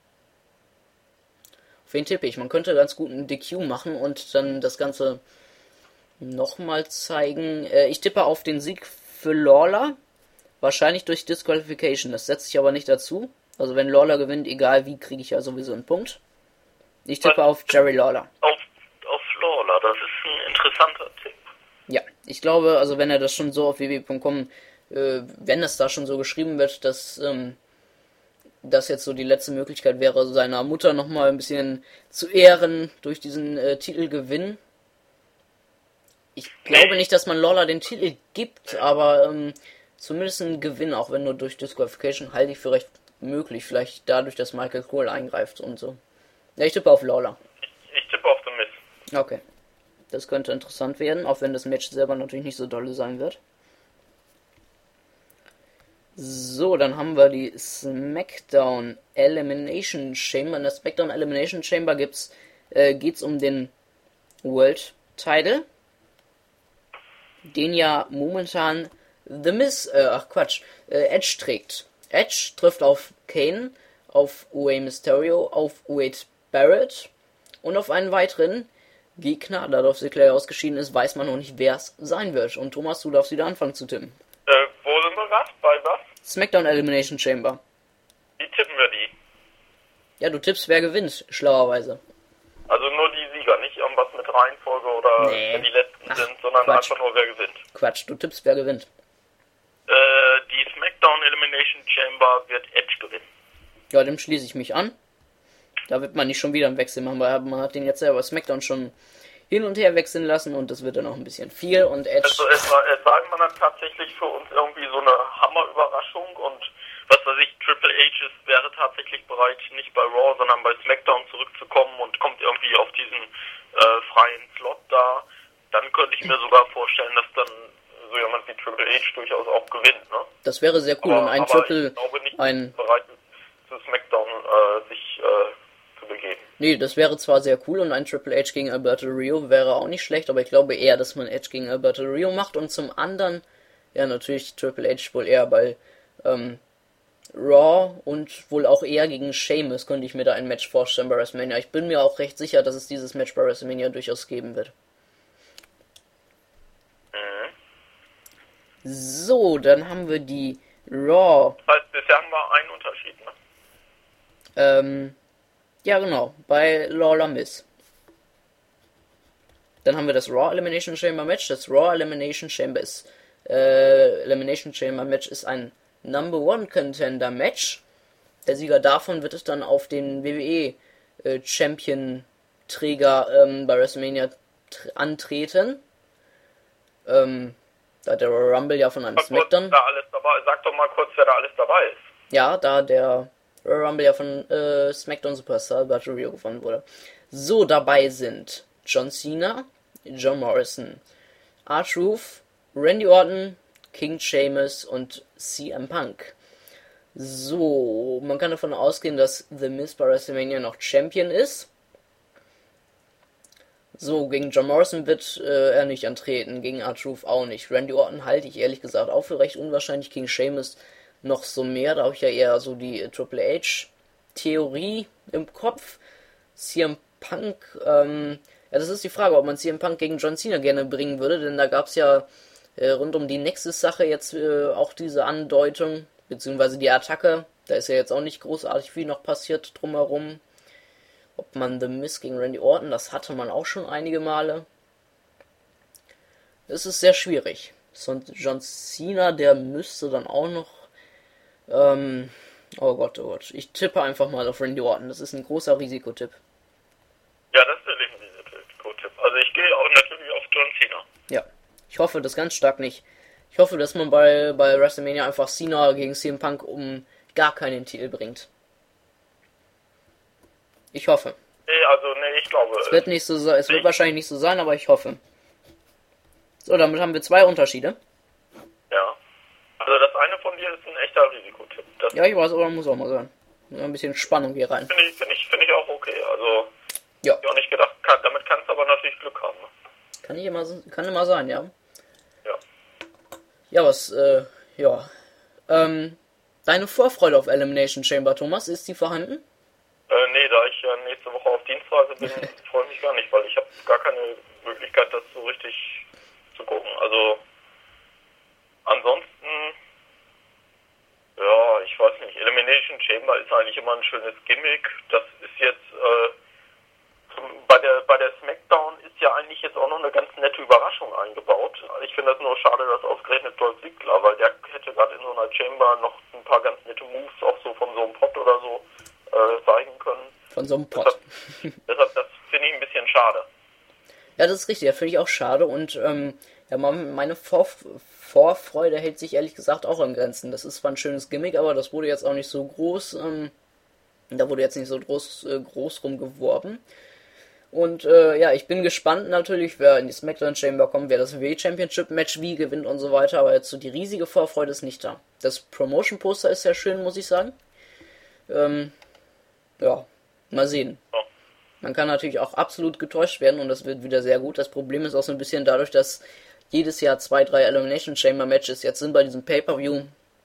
auf wen tippe ich? Man könnte ganz gut einen D Q machen und dann das Ganze nochmal zeigen. Äh, ich tippe auf den Sieg für Lawler. Wahrscheinlich durch Disqualification. Das setze ich aber nicht dazu. Also wenn Lawler gewinnt, egal wie, kriege ich ja sowieso einen Punkt. Ich tippe auf Jerry Lawler. Auf, auf Lawler, das ist ein interessanter Tipp. Ja, ich glaube, also wenn er das schon so auf w w e punkt com, äh, wenn das da schon so geschrieben wird, dass ähm, das jetzt so die letzte Möglichkeit wäre, seiner Mutter nochmal ein bisschen zu ehren durch diesen äh, Titelgewinn. Ich glaube nicht, dass man Lawler den Titel gibt, aber ähm, zumindest einen Gewinn, auch wenn nur durch Disqualification, halte ich für recht möglich. Vielleicht dadurch, dass Michael Cole eingreift und so. Ja, ich tippe auf Lawler. Ich, ich tippe auf The Miz. Okay. Das könnte interessant werden, auch wenn das Match selber natürlich nicht so dolle sein wird. So, dann haben wir die SmackDown Elimination Chamber. In der SmackDown Elimination Chamber gibt's, äh, geht's um den World Title, den ja momentan The Miz, äh, ach Quatsch, äh, Edge trägt. Edge trifft auf Kane, auf Rey Mysterio, auf Wade Barrett und auf einen weiteren Gegner. Da Dolph Ziggler ausgeschieden ist, weiß man noch nicht, wer es sein wird. Und Thomas, du darfst wieder anfangen zu tippen. Äh, wo sind wir gerade? Bei was? SmackDown Elimination Chamber. Wie tippen wir die? Ja, du tippst, wer gewinnt, schlauerweise. Also nur die Sieger, nicht irgendwas mit Reihenfolge oder Nee. wer die Letzten Ach, sind, sondern Quatsch. einfach nur wer gewinnt. Quatsch, du tippst, wer gewinnt. Äh, die SmackDown Elimination Chamber wird Edge gewinnen. Ja, dem schließe ich mich an. Da wird man nicht schon wieder einen Wechsel machen, weil man hat den jetzt selber SmackDown schon hin und her wechseln lassen und das wird dann auch ein bisschen viel und Edge... Also es war, es war immer dann tatsächlich für uns irgendwie so eine Hammerüberraschung und was weiß ich, Triple H ist, wäre tatsächlich bereit, nicht bei Raw, sondern bei SmackDown zurückzukommen und kommt irgendwie auf diesen äh, freien Slot da, dann könnte ich mir sogar vorstellen, dass dann so jemand wie Triple H durchaus auch gewinnt, ne? Das wäre sehr cool. Aber, und ein aber Triple... ich glaube nicht, ein bereit ist, zu SmackDown äh, sich äh, zu begeben. Nee, das wäre zwar sehr cool und ein Triple H gegen Alberto Rio wäre auch nicht schlecht, aber ich glaube eher, dass man Edge gegen Alberto Rio macht und zum anderen, ja natürlich Triple H wohl eher bei ähm, Raw und wohl auch eher gegen Sheamus könnte ich mir da ein Match vorstellen bei WrestleMania. Ich bin mir auch recht sicher, dass es dieses Match bei WrestleMania durchaus geben wird. Mhm. So, dann haben wir die Raw. Das heißt, bisher haben wir einen Unterschied, ne? Ähm, ja genau, bei Lawler Miz. Dann haben wir das Raw Elimination Chamber Match. Das Raw Elimination Chamber ist, äh, Elimination Chamber Match ist ein Number One Contender Match. Der Sieger davon wird es dann auf den W W E äh, Champion Träger ähm, bei WrestleMania antreten. Ähm, da der Royal Rumble ja von einem Mal kurz, SmackDown. da alles dabei. Sag doch mal kurz, wer da alles dabei ist. Ja, da der Royal Rumble ja von äh, SmackDown Superstar Alberto Rio gewonnen wurde. So, dabei sind John Cena, John Morrison, R-Truth, Randy Orton, King Sheamus und C M Punk. So, man kann davon ausgehen, dass The Miz bei WrestleMania noch Champion ist. So, gegen John Morrison wird äh, er nicht antreten, gegen R-Truth auch nicht. Randy Orton halte ich ehrlich gesagt auch für recht unwahrscheinlich. King Sheamus noch so mehr. Da habe ich ja eher so die äh, Triple H-Theorie im Kopf. C M Punk, ähm, ja, das ist die Frage, ob man C M Punk gegen John Cena gerne bringen würde, denn da gab es ja äh, rund um die Nexus-Sache jetzt äh, auch diese Andeutung, beziehungsweise die Attacke. Da ist ja jetzt auch nicht großartig viel noch passiert drumherum. Ob man The Miz gegen Randy Orton, das hatte man auch schon einige Male. Es ist sehr schwierig. So, John Cena, der müsste dann auch noch, ähm, oh Gott, oh Gott, ich tippe einfach mal auf Randy Orton. Das ist ein großer Risikotipp. Ja, das ist wirklich ein Risikotipp. Also ich gehe auch natürlich auf John Cena. Ja, ich hoffe das ganz stark nicht. Ich hoffe, dass man bei, bei WrestleMania einfach Cena gegen C M Punk um gar keinen Titel bringt. Ich hoffe. Nee, also nee, ich glaube. Es wird nicht so sein, es wird wahrscheinlich nicht so sein, aber ich hoffe. So, damit haben wir zwei Unterschiede. Ja. Also das eine von dir ist ein echter Risikotipp. Das Ja, ich weiß, aber muss auch mal sein. Ein bisschen Spannung hier rein. finde ich, finde ich, finde ich auch okay. Also Ja. hab ich auch nicht gedacht. Kann, damit kannst du aber natürlich Glück haben. Ne? Kann ich immer, kann immer sein, ja. Ja. Ja, was, äh, ja. Ähm, deine Vorfreude auf Elimination Chamber, Thomas, ist die vorhanden? Äh, nee, da ich ja nächste Woche auf Dienstreise bin, freue ich mich gar nicht, weil ich habe gar keine Möglichkeit, das so richtig zu gucken. Also ansonsten, ja, ich weiß nicht, Elimination Chamber ist eigentlich immer ein schönes Gimmick. Das ist jetzt, äh, bei der bei der SmackDown ist ja eigentlich jetzt auch noch eine ganz nette Überraschung eingebaut. Ich finde das nur schade, dass ausgerechnet Dolph Ziggler, weil der hätte gerade in so einer Chamber noch ein paar ganz nette Moves, auch so von so einem Pot oder so, äh, zeigen können. Von so einem Pot. Deshalb, deshalb das finde ich ein bisschen schade. Ja, das ist richtig, das finde ich auch schade und ähm, ja, meine Vor Vorfreude hält sich ehrlich gesagt auch an Grenzen. Das ist zwar ein schönes Gimmick, aber das wurde jetzt auch nicht so groß, ähm, da wurde jetzt nicht so groß, äh, groß rumgeworben. Und äh, ja, ich bin gespannt natürlich, wer in die SmackDown Chamber kommt, wer das W W E Championship Match wie gewinnt und so weiter, aber jetzt so die riesige Vorfreude ist nicht da. Das Promotion Poster ist sehr schön, muss ich sagen. Ähm, ja, mal sehen. Ja. Man kann natürlich auch absolut getäuscht werden und das wird wieder sehr gut. Das Problem ist auch so ein bisschen dadurch, dass jedes Jahr zwei, drei Elimination Chamber Matches jetzt sind bei diesem Pay-Per-View.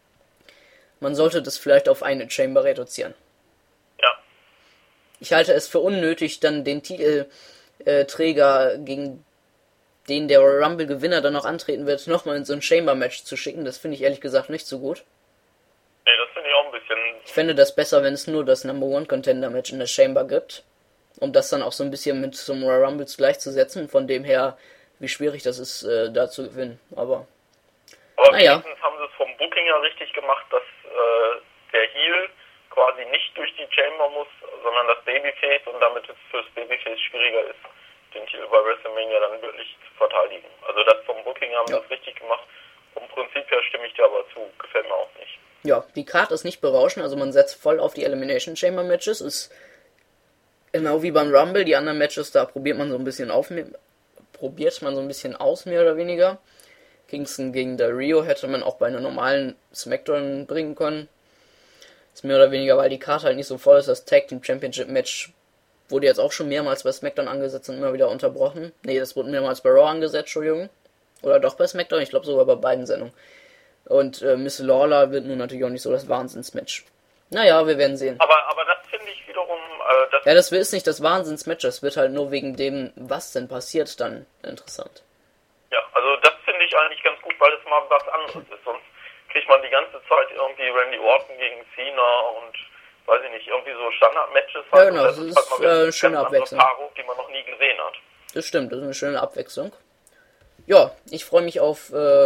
Man sollte das vielleicht auf eine Chamber reduzieren. Ja. Ich halte es für unnötig, dann den Titelträger, gegen den der Royal Rumble-Gewinner dann noch antreten wird, nochmal in so ein Chamber-Match zu schicken. Das finde ich ehrlich gesagt nicht so gut. Nee, das finde ich auch ein bisschen. Ich fände das besser, wenn es nur das Number One Contender Match in der Chamber gibt. Um das dann auch so ein bisschen mit zum Royal Rumbles gleichzusetzen. Von dem her, wie schwierig das ist, äh, da zu gewinnen. Aber, Aber naja. wenigstens haben sie es vom Booking ja richtig gemacht, dass äh, der Heel quasi nicht durch die Chamber muss, sondern das Babyface und damit es fürs Babyface schwieriger ist, den Titel bei WrestleMania dann wirklich zu verteidigen. Also das vom Booking haben Ja. sie es richtig gemacht. Vom Prinzip her stimme ich dir aber zu. Gefällt mir auch nicht. Ja, die Karte ist nicht berauschend, also man setzt voll auf die Elimination Chamber Matches. Ist genau wie beim Rumble, die anderen Matches, da probiert man so ein bisschen auf, probiert man so ein bisschen aus, mehr oder weniger. Kingston gegen Del Rio hätte man auch bei einer normalen Smackdown bringen können. Ist mehr oder weniger, weil die Karte halt nicht so voll ist. Das Tag Team Championship Match wurde jetzt auch schon mehrmals bei SmackDown angesetzt und immer wieder unterbrochen. Nee, das wurde mehrmals bei Raw angesetzt, Entschuldigung. Oder doch bei SmackDown, ich glaube sogar bei beiden Sendungen. Und äh, Miss Lawler wird nun natürlich auch nicht so das Wahnsinnsmatch. Naja, wir werden sehen. Aber, aber das finde ich wiederum, äh, das Ja, das ist nicht das Wahnsinnsmatch, das wird halt nur wegen dem, was denn passiert, dann interessant. Ja, also das finde ich eigentlich ganz gut, weil es mal was anderes ist. Sonst kriegt man die ganze Zeit irgendwie Randy Orton gegen Cena und, weiß ich nicht, irgendwie so Standard-Matches. Ja, genau, das das ist, halt mal äh, eine eine schöne ganz andere Abwechslung. Paarung, die man noch nie gesehen hat. Das stimmt, das ist eine schöne Abwechslung. Ja, ich freue mich auf, äh,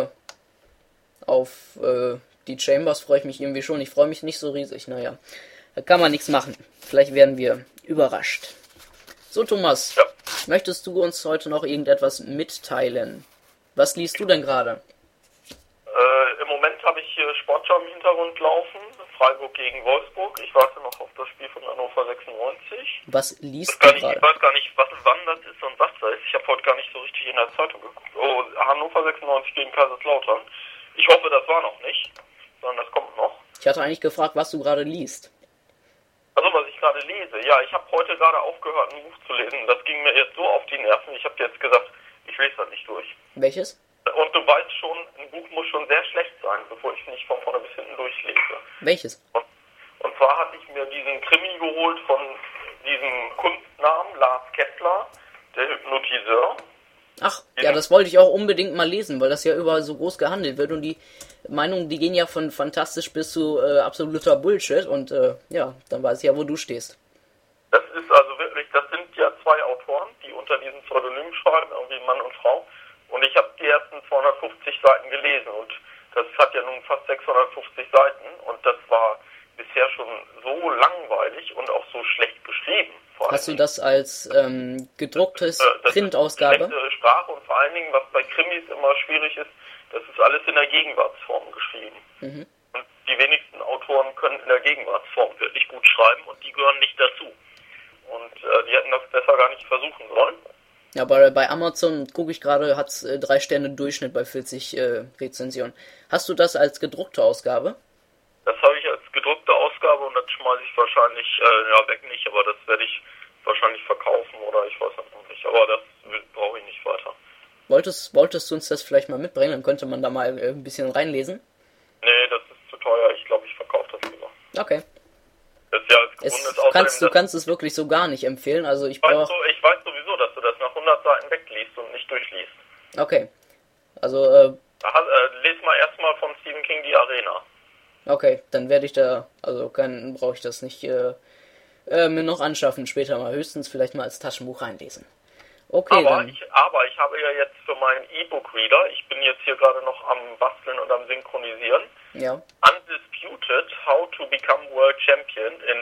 auf, äh, die Chambers freue ich mich irgendwie schon. Ich freue mich nicht so riesig, naja. Da kann man nichts machen. Vielleicht werden wir überrascht. So, Thomas, Ja. möchtest du uns heute noch irgendetwas mitteilen? Was liest du denn gerade? Äh, Im Moment habe ich hier Sportschau im Hintergrund laufen, Freiburg gegen Wolfsburg. Ich warte noch auf das Spiel von Hannover sechsundneunzig. Was Ich liest weiß, gar du nicht, ich gerade? weiß gar nicht, was, wann das ist und was da ist. Ich habe heute gar nicht so richtig in der Zeitung geguckt. Oh, Hannover sechsundneunzig gegen Kaiserslautern. Ich hoffe, das war noch nicht, sondern das kommt noch. Ich hatte eigentlich gefragt, was du gerade liest. Also, was ich gerade lese. Ja, ich habe heute gerade aufgehört, ein Buch zu lesen. Das ging mir jetzt so auf die Nerven. Ich habe jetzt gesagt, ich lese das nicht durch. Welches? und du weißt schon, ein Buch muss schon sehr schlecht sein, bevor ich nicht von vorne bis hinten durchlese. Welches? Und, und zwar hatte ich mir diesen Krimi geholt von diesem Kunstnamen Lars Kepler, der Hypnotiseur. Ach, ja, das wollte ich auch unbedingt mal lesen, weil das ja überall so groß gehandelt wird und die Meinungen, die gehen ja von fantastisch bis zu äh, absoluter Bullshit und äh, ja, dann weiß ich ja, wo du stehst. Das ist also wirklich, das sind ja zwei Autoren, die unter diesem Pseudonym schreiben, irgendwie Mann und Frau. Und ich habe die ersten zweihundertfünfzig Seiten gelesen und das hat ja nun fast sechshundertfünfzig Seiten und das war bisher schon so langweilig und auch so schlecht geschrieben. Hast du das als ähm, gedrucktes äh, das Printausgabe? Ist schlechte Sprache und vor allen Dingen, was bei Krimis immer schwierig ist, das ist alles in der Gegenwartsform geschrieben. Mhm. Und die wenigsten Autoren können in der Gegenwartsform wirklich gut schreiben und die gehören nicht dazu. Und äh, die hätten das besser gar nicht versuchen sollen. Ja, aber bei Amazon, gucke ich gerade, hat es äh, drei Sterne Durchschnitt bei vierzig äh, Rezensionen. Hast du das als gedruckte Ausgabe? Das habe ich als gedruckte Ausgabe und das schmeiße ich wahrscheinlich, äh, ja, weg nicht, aber das werde ich wahrscheinlich verkaufen oder ich weiß noch nicht. Aber das brauche ich nicht weiter. Wolltest, wolltest du uns das vielleicht mal mitbringen? Dann könnte man da mal äh, ein bisschen reinlesen. Nee, das ist zu teuer. Ich glaube, ich verkaufe das lieber. Okay. Das ist ja als es, ist du, kannst, du kannst es wirklich so gar nicht empfehlen. Also ich brauche. Ich weiß sowieso, dass du das nach hundert Seiten wegliest und nicht durchliest. Okay. Also, äh... Aha, äh les mal erstmal von Stephen King die Arena. Okay, dann werde ich da, also kann, brauche ich das nicht äh, äh, mir noch anschaffen, später mal höchstens vielleicht mal als Taschenbuch reinlesen. Okay, aber dann. Ich, aber ich habe ja jetzt für meinen E-Book-Reader, ich bin jetzt hier gerade noch am Basteln und am Synchronisieren, ja. Undisputed, How to Become World Champion in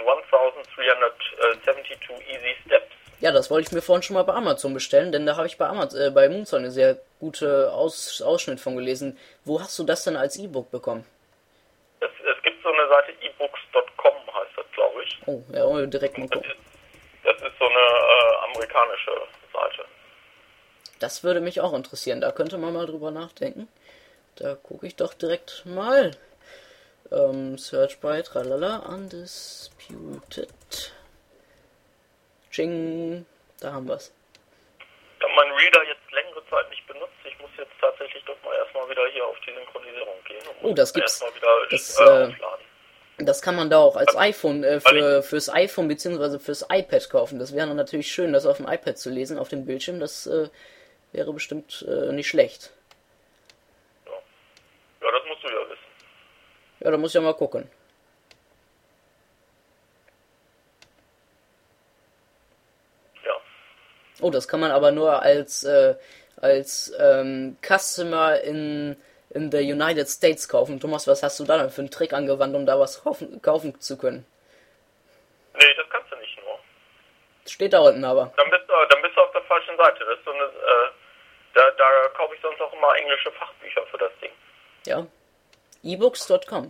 dreizehnhundertzweiundsiebzig Easy Steps. Ja, das wollte ich mir vorhin schon mal bei Amazon bestellen, denn da habe ich bei Amazon, äh, bei Moonson eine sehr gute Aus, Ausschnitt von gelesen. Wo hast du das denn als E-Book bekommen? Es, es gibt so eine Seite e books punkt com, heißt das, glaube ich. Oh, ja, direkt mal gucken. Das ist, das ist so eine äh, amerikanische Seite. Das würde mich auch interessieren, da könnte man mal drüber nachdenken. Da gucke ich doch direkt mal. Ähm, Search by tralala, Undisputed. Ching, da haben wir's. Ich habe meinen Reader jetzt längere Zeit nicht benutzt. Ich muss jetzt tatsächlich doch mal erstmal wieder hier auf die Synchronisierung gehen. Und oh, das gibt's. Erstmal wieder das, äh, aufladen. Das kann man da auch als iPhone, äh, für, fürs iPhone bzw. fürs iPad kaufen. Das wäre natürlich schön, das auf dem iPad zu lesen, auf dem Bildschirm. Das äh, wäre bestimmt äh, nicht schlecht. Ja. Ja, das musst du ja wissen. Ja, da muss ich ja mal gucken. Ja. Oh, das kann man aber nur als, äh, als ähm, Customer in... in the United States kaufen. Thomas, was hast du da denn für einen Trick angewandt, um da was kaufen, kaufen zu können? Nee, das kannst du nicht nur. Steht da unten aber. Dann bist du, dann bist du auf der falschen Seite. Das ist so eine, äh, da, da kaufe ich sonst auch immer englische Fachbücher für das Ding. Ja. e books punkt com.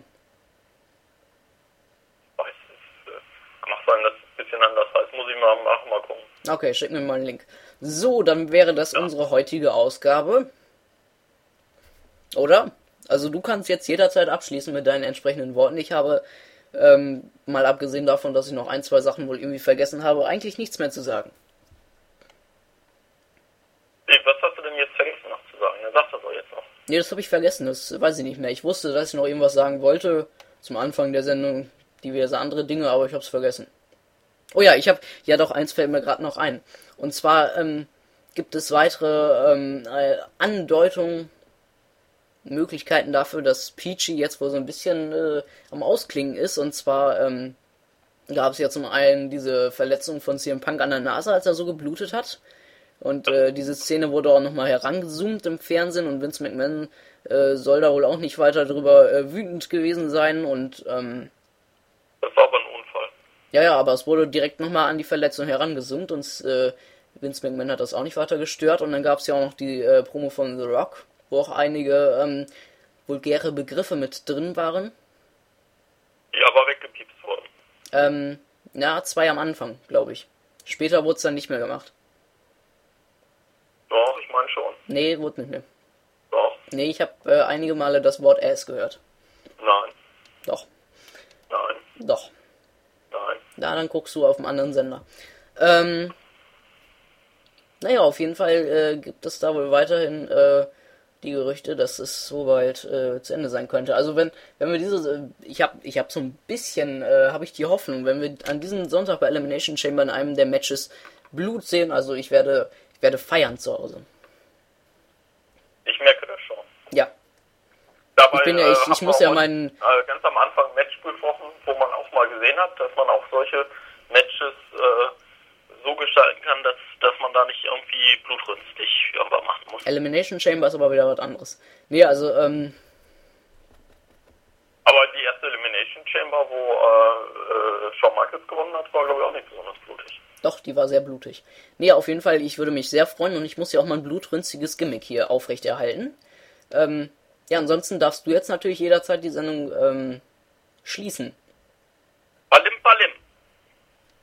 Weiß, es äh, mag sein, dass es ein bisschen anders heißt. Muss ich mal, mal, mal gucken. Okay, schick mir mal einen Link. So, dann wäre das ja. unsere heutige Ausgabe. Oder? Also du kannst jetzt jederzeit abschließen mit deinen entsprechenden Worten. Ich habe, ähm, mal abgesehen davon, dass ich noch ein, zwei Sachen wohl irgendwie vergessen habe, eigentlich nichts mehr zu sagen. Nee, was hast du denn jetzt vergessen noch zu sagen? Dann sag das doch jetzt noch. Nee, das habe ich vergessen, das weiß ich nicht mehr. Ich wusste, dass ich noch irgendwas sagen wollte zum Anfang der Sendung, diverse andere Dinge, aber ich habe es vergessen. Oh ja, ich habe, ja doch, eins fällt mir gerade noch ein. Und zwar ähm, gibt es weitere ähm, Andeutungen, Möglichkeiten dafür, dass Peachy jetzt wohl so ein bisschen äh, am Ausklingen ist. Und zwar ähm, gab es ja zum einen diese Verletzung von C M Punk an der Nase, als er so geblutet hat. Und äh, diese Szene wurde auch nochmal herangezoomt im Fernsehen und Vince McMahon äh, soll da wohl auch nicht weiter drüber äh, wütend gewesen sein. Und ähm, das war aber ein Unfall. Ja, ja, aber es wurde direkt nochmal an die Verletzung herangezoomt und äh, Vince McMahon hat das auch nicht weiter gestört. Und dann gab es ja auch noch die äh, Promo von The Rock, wo auch einige ähm, vulgäre Begriffe mit drin waren. Die aber weggepiepst wurden. Ähm, ja, zwei am Anfang, glaube ich. Später wurde es dann nicht mehr gemacht. Doch, ich meine schon. Nee, wurde nicht mehr. Doch. Nee, ich habe äh, einige Male das Wort Ass gehört. Nein. Doch. Nein. Doch. Nein. Na, dann guckst du auf einem anderen Sender. Ähm, naja, auf jeden Fall äh, gibt es da wohl weiterhin äh, die Gerüchte, dass es so bald äh, zu Ende sein könnte. Also wenn wenn wir diese, äh, ich habe ich habe so ein bisschen, äh, habe ich die Hoffnung, wenn wir an diesem Sonntag bei Elimination Chamber in einem der Matches Blut sehen, also ich werde ich werde feiern zu Hause. Ich merke das schon. Ja. Dabei, ich bin ja, ich, äh, ich muss ja meinen... Äh, ganz am Anfang ein Match besprochen, wo man auch mal gesehen hat, dass man auch solche Matches äh, so gestalten kann, dass, dass man da nicht irgendwie blutrünstig irgendwas machen muss. Elimination Chamber ist aber wieder was anderes. Nee, also, ähm... Aber die erste Elimination Chamber, wo äh, äh, Shawn Michaels gewonnen hat, war, glaube ich, auch nicht besonders blutig. Doch, die war sehr blutig. Nee, auf jeden Fall, ich würde mich sehr freuen und ich muss ja auch mal ein blutrünstiges Gimmick hier aufrechterhalten. Ähm... Ja, ansonsten darfst du jetzt natürlich jederzeit die Sendung ähm, schließen. Balim, balim.